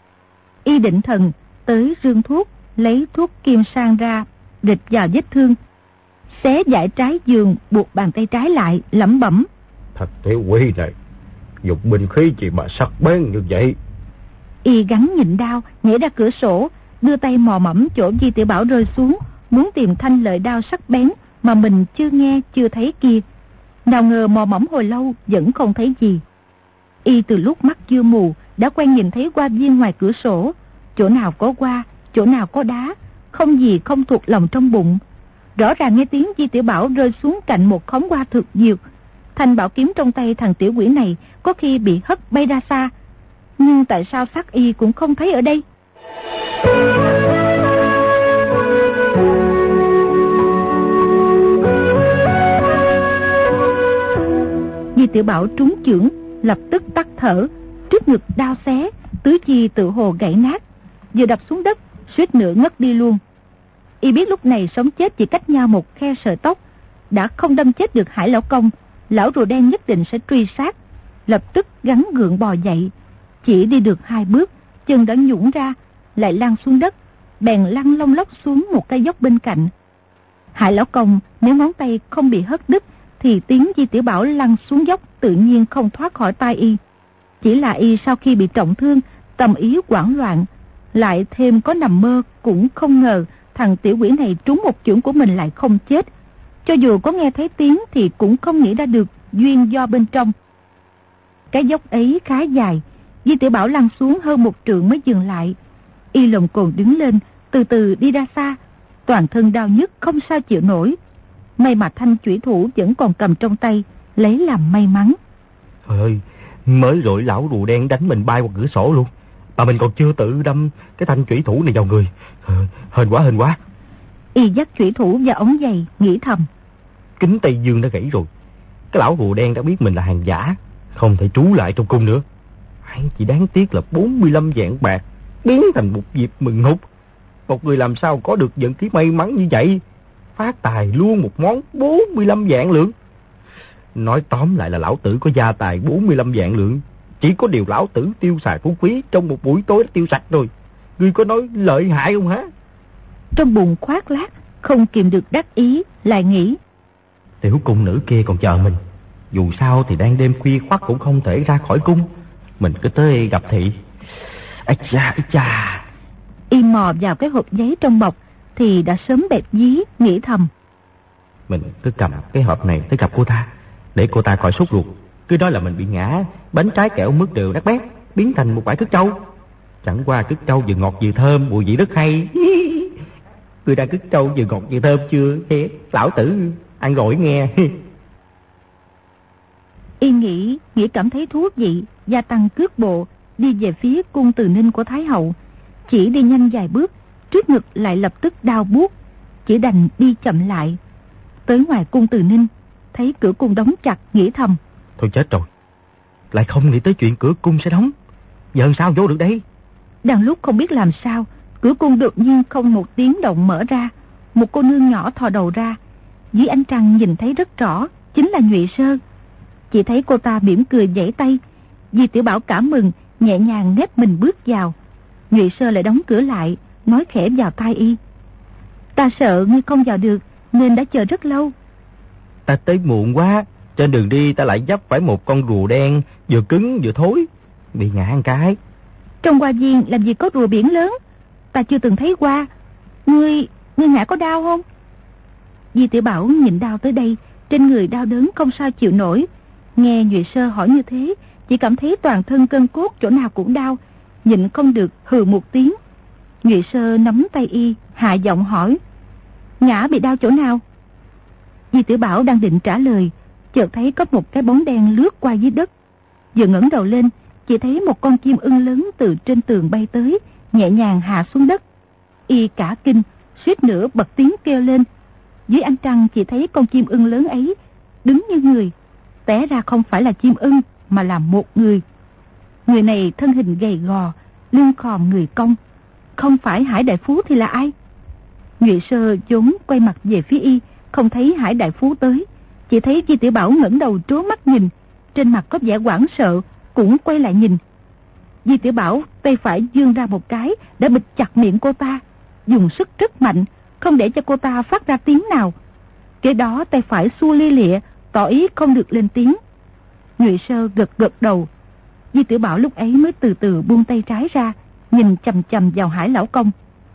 Y định thần tới rương thuốc, lấy thuốc kim sang ra, rịch vào vết thương, xé dải trái giường, buộc bàn tay trái lại, lẩm bẩm: Thằng tiểu quỷ này dùng binh khí gì mà sắc bén như vậy? Y gắn nhịn đau, nhảy ra cửa sổ, đưa tay mò mẫm chỗ Di Tiểu Bảo rơi xuống, muốn tìm thanh lợi đao sắc bén mà mình chưa nghe chưa thấy kia. Nào ngờ mò mẫm hồi lâu vẫn không thấy gì. Y từ lúc mắt chưa mù đã quen nhìn thấy hoa viên ngoài cửa sổ, chỗ nào có hoa, chỗ nào có đá, không gì không thuộc lòng trong bụng. Rõ ràng nghe tiếng Di Tiểu Bảo rơi xuống cạnh một khóm hoa thực dược. Thanh bảo kiếm trong tay thằng tiểu quỷ này có khi bị hất bay ra xa, nhưng tại sao xác y cũng không thấy ở đây? Di Tiểu Bảo trúng chưởng, lập tức tắt thở, trước ngực đau xé, tứ chi tự hồ gãy nát, vừa đập xuống đất, suýt nữa ngất đi luôn. Y biết lúc này sống chết chỉ cách nhau một khe sợi tóc, đã không đâm chết được Hải Lão Công, lão rùa đen nhất định sẽ truy sát. Lập tức gắng gượng bò dậy, chỉ đi được hai bước, chân đã nhũn ra, lại lăn xuống đất, bèn lăn lông lốc xuống một cây dốc bên cạnh. Hải Lão Công nếu ngón tay không bị hất đứt thì tiếng Di Tiểu Bảo lăn xuống dốc tự nhiên không thoát khỏi tai y. Chỉ là y sau khi bị trọng thương, tâm ý hoảng loạn, lại thêm có nằm mơ, cũng không ngờ thằng tiểu quỷ này trúng một chưởng của mình lại không chết. Cho dù có nghe thấy tiếng thì cũng không nghĩ ra được duyên do bên trong. Cái dốc ấy khá dài, Di Tiểu Bảo lăn xuống hơn một trượng mới dừng lại. Y lồng cồn đứng lên, từ từ đi ra xa, toàn thân đau nhức không sao chịu nổi. May mà thanh chủy thủ vẫn còn cầm trong tay, lấy làm may mắn. Ơi, Mới rồi lão rùa đen đánh mình bay qua cửa sổ luôn. Mà mình còn chưa tự đâm cái thanh chủy thủ này vào người. Hên quá, hên quá. Y dắt chủy thủ vào ống giày, nghĩ thầm. Kính Tây Dương đã gãy rồi. Cái lão rùa đen đã biết mình là hàng giả, không thể trú lại trong cung nữa. Hay chỉ đáng tiếc là bốn mươi lăm vạn bạc biến thành một dịp mừng hụt. Một người làm sao có được vận khí may mắn như vậy, phát tài luôn một món bốn mươi lăm vạn lượng. Nói tóm lại là lão tử có gia tài bốn mươi lăm vạn lượng. Chỉ có điều lão tử tiêu xài phú quý trong một buổi tối đã tiêu sạch rồi. Ngươi có nói lợi hại không hả? Trong bụng khoác lác, không kìm được đắc ý, lại nghĩ. Tiểu cung nữ kia còn chờ mình. Dù sao thì đang đêm khuya khoắt cũng không thể ra khỏi cung. Mình cứ tới gặp thị. Ây cha, ây cha. Y mò vào cái hộp giấy trong bọc thì đã sớm bẹp dí, nghĩ thầm. Mình cứ cầm cái hộp này tới gặp cô ta, để cô ta khỏi sốt ruột. Cứ nói là mình bị ngã, bánh trái kẹo mứt đều đắt bét, biến thành một bãi cứt trâu. Chẳng qua cứt trâu vừa ngọt vừa thơm, mùi vị rất hay. Người đang cứt trâu vừa ngọt vừa thơm chưa? Thế lão tử ăn rồi nghe. Y nghĩ, nghĩ cảm thấy thú vị, gia tăng cước bộ, đi về phía cung Từ Ninh của Thái hậu. Chỉ đi nhanh vài bước, trước ngực lại lập tức đau buốt, chỉ đành đi chậm lại. Tới ngoài cung Từ Ninh, thấy cửa cung đóng chặt, nghĩ thầm. Thôi chết rồi, lại không nghĩ tới chuyện cửa cung sẽ đóng. Giờ sao vô được đây? Đang lúc không biết làm sao, cửa cung đột nhiên không một tiếng động mở ra. Một cô nương nhỏ thò đầu ra, dưới ánh trăng nhìn thấy rất rõ, chính là Nhụy Sơ. Chỉ thấy cô ta mỉm cười vẫy tay. Di Tiểu Bảo cảm mừng, nhẹ nhàng nép mình bước vào. Nhụy Sơ lại đóng cửa lại, nói khẽ vào tai y. Ta sợ ngươi không vào được, nên đã chờ rất lâu. Ta tới muộn quá, trên đường đi ta lại dấp phải một con rùa đen, vừa cứng vừa thối, bị ngã một cái. Trong hoa viên làm gì có rùa biển lớn, ta chưa từng thấy qua. Ngươi, ngươi ngã có đau không? Di Tiểu Bảo nhịn đau tới đây, trên người đau đớn không sao chịu nổi. Nghe Nhụy Sơ hỏi như thế, chỉ cảm thấy toàn thân cân cốt chỗ nào cũng đau, nhịn không được hừ một tiếng. Nhụy Sơ nắm tay y, hạ giọng hỏi. Ngã bị đau chỗ nào? Di Tiểu Bảo đang định trả lời, chợt thấy có một cái bóng đen lướt qua dưới đất. Vừa ngẩng đầu lên, chỉ thấy một con chim ưng lớn từ trên tường bay tới, nhẹ nhàng hạ xuống đất. Y cả kinh, suýt nữa bật tiếng kêu lên. Dưới ánh trăng chỉ thấy con chim ưng lớn ấy đứng như người, té ra không phải là chim ưng mà là một người. Người này thân hình gầy gò, lưng khòm người cong, không phải Hải Đại Phú thì là ai? Nhụy Sơ vốn quay mặt về phía y, không thấy Hải Đại Phú tới, chỉ thấy Di Tiểu Bảo ngẩng đầu trố mắt nhìn, trên mặt có vẻ hoảng sợ, cũng quay lại nhìn. Di Tiểu Bảo tay phải giương ra một cái, đã bịt chặt miệng cô ta, dùng sức rất mạnh, không để cho cô ta phát ra tiếng nào. Kế đó tay phải xua lia lịa, tỏ ý không được lên tiếng. Nhụy Sơ gật gật đầu. Di Tiểu Bảo lúc ấy mới từ từ buông tay trái ra, nhìn chằm chằm vào Hải Lão Công.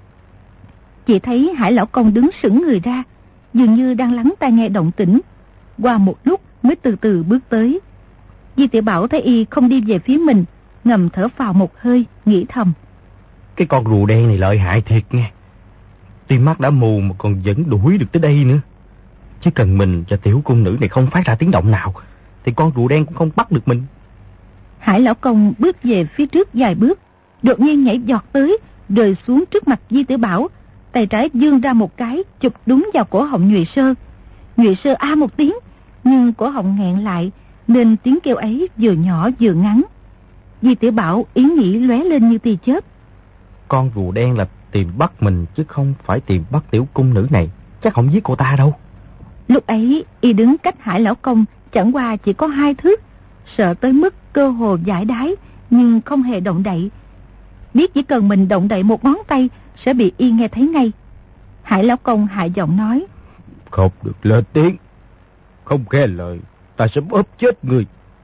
Chỉ thấy Hải Lão Công đứng sững người ra, dường như đang lắng tai nghe động tĩnh. Qua một lúc mới từ từ bước tới. Di Tiểu Bảo thấy y không đi về phía mình, ngầm thở phào một hơi, nghĩ thầm. Cái con rùa đen này lợi hại thiệt nghe. Tuy mắt đã mù mà còn vẫn đuổi được tới đây nữa. Chỉ cần mình và tiểu cung nữ này không phát ra tiếng động nào, thì con rùa đen cũng không bắt được mình. Hải Lão Công bước về phía trước vài bước, đột nhiên nhảy giọt tới, rơi xuống trước mặt Di Tiểu Bảo, tay trái giương ra một cái, chụp đúng vào cổ họng Nhụy Sơ. Nhụy Sơ a một tiếng, nhưng cổ họng nghẹn lại, nên tiếng kêu ấy vừa nhỏ vừa ngắn. Di Tiểu Bảo ý nghĩ lóe lên như tia chớp. Con rùa đen là tìm bắt mình chứ không phải tìm bắt tiểu cung nữ này, chắc không giết cô ta đâu. Lúc ấy y đứng cách Hải Lão Công chẳng qua chỉ có hai thước, sợ tới mức cơ hồ giải đái, nhưng không hề động đậy. Biết chỉ cần mình động đậy một ngón tay sẽ bị y nghe thấy ngay. Hải Lão Công hạ giọng nói. Không được lên tiếng, không nghe lời ta sẽ bóp chết người.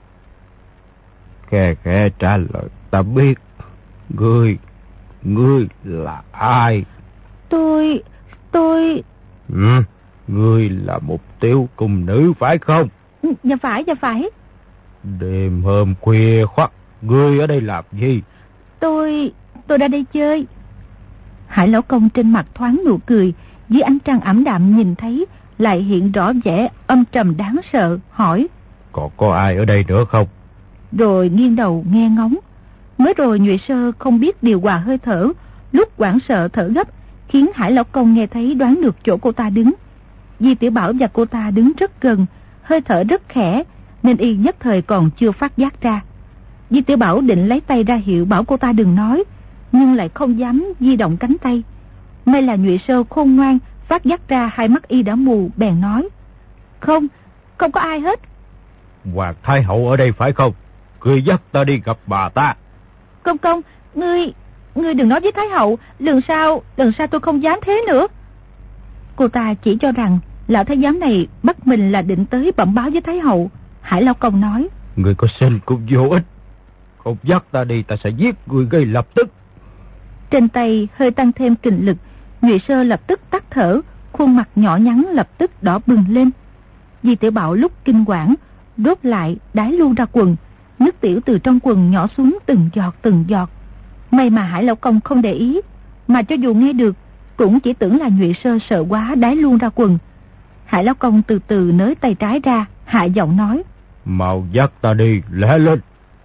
Khe khẽ trả lời, ta biết. Ngươi, ngươi là ai? Tôi, tôi... Ừ, ngươi là một tiểu cung nữ phải không? Dạ phải, dạ phải. Đêm hôm khuya khoắt, ngươi ở đây làm gì? Tôi, tôi ra đây chơi. Hải Lão Công trên mặt thoáng nụ cười, dưới ánh trăng ảm đạm nhìn thấy lại hiện rõ vẻ âm trầm đáng sợ, hỏi. Còn có ai ở đây nữa không? rồi nghiêng đầu nghe ngóng. Mới rồi Nhuệ Sơ không biết điều hòa hơi thở, lúc hoảng sợ thở gấp, khiến Hải Lão Công nghe thấy đoán được chỗ cô ta đứng. Di Tiểu Bảo và cô ta đứng rất gần, hơi thở rất khẽ, nên y nhất thời còn chưa phát giác ra. Di Tiểu Bảo định lấy tay ra hiệu bảo cô ta đừng nói, nhưng lại không dám di động cánh tay. May là Nhuệ Sơ khôn ngoan, phát giác ra hai mắt y đã mù, bèn nói: Không, không có ai hết. Hoàng Thái Hậu ở đây phải không? Ngươi dắt ta đi gặp bà ta. Công công, ngươi, ngươi đừng nói với Thái Hậu, lần sau, lần sau tôi không dám thế nữa. Cô ta chỉ cho rằng lão thái giám này bắt mình là định tới bẩm báo với Thái Hậu. Hải Lão Công nói: Ngươi có xin cũng vô ích, không dắt ta đi ta sẽ giết ngươi ngay lập tức. Trên tay hơi tăng thêm kình lực, Nhuệ Sơ lập tức tắt thở, khuôn mặt nhỏ nhắn lập tức đỏ bừng lên. Di Tiểu Bảo lúc kinh quản, đốt lại đái luôn ra quần, nước tiểu từ trong quần nhỏ xuống từng giọt từng giọt. May mà Hải Lão Công không để ý, mà cho dù nghe được cũng chỉ tưởng là Nhuệ Sơ sợ quá đái luôn ra quần. Hải Lão Công từ từ nới tay trái ra, hạ giọng nói: Mau dắt ta đi, lẹ lên.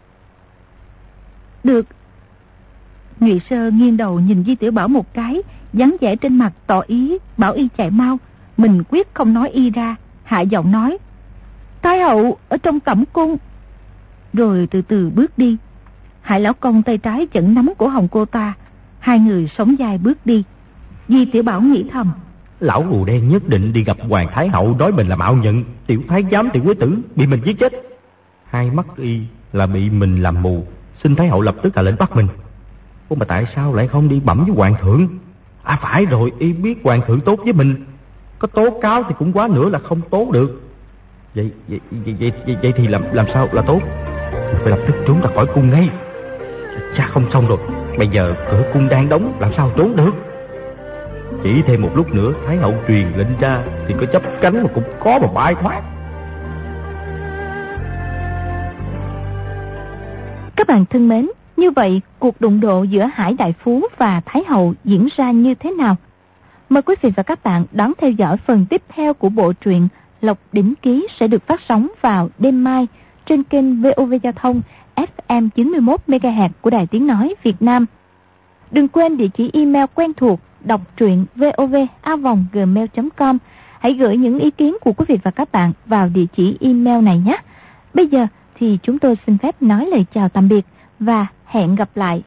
Được. Nhuệ Sơ nghiêng đầu nhìn Di Tiểu Bảo một cái, dáng vẻ trên mặt tỏ ý bảo y chạy mau. Mình quyết không nói y ra, hạ giọng nói: Thái Hậu ở trong cẩm cung. Rồi từ từ bước đi. Hải Lão Công tay trái vẫn nắm cổ họng cô ta, hai người sóng vai bước đi. Di Tiểu Bảo nghĩ thầm: Lão rùa đen nhất định đi gặp Hoàng Thái Hậu nói mình là mạo nhận, tiểu thái giám tiểu quý tử bị mình giết chết. Hai mắt y là bị mình làm mù, xin Thái Hậu lập tức là lệnh bắt mình. Ủa mà tại sao lại không đi bẩm với Hoàng thượng? À phải rồi, y biết Hoàng thượng tốt với mình, có tố cáo thì cũng quá nữa là không tố được. Vậy vậy vậy, vậy, vậy, vậy thì làm làm sao là tốt? Phải lập tức trốn ra khỏi cung ngay. Cha không xong rồi, bây giờ cửa cung đang đóng, làm sao trốn được? Chỉ thêm một lúc nữa Thái Hậu truyền lệnh ra thì có chấp cánh mà cũng có mà bay thoát. Các bạn thân mến, như vậy cuộc đụng độ giữa Hải Đại Phú và Thái Hậu diễn ra như thế nào? Mời quý vị và các bạn đón theo dõi phần tiếp theo của bộ truyện Lộc Đỉnh Ký sẽ được phát sóng vào đêm mai trên kênh vê o vê Giao thông ép em chín mươi mốt mê ga héc của Đài Tiếng Nói Việt Nam. Đừng quên địa chỉ email quen thuộc đọc truyện vov a vòng gmail chấm com. Hãy gửi những ý kiến của quý vị và các bạn vào địa chỉ email này nhé. Bây giờ thì chúng tôi xin phép nói lời chào tạm biệt và hẹn gặp lại.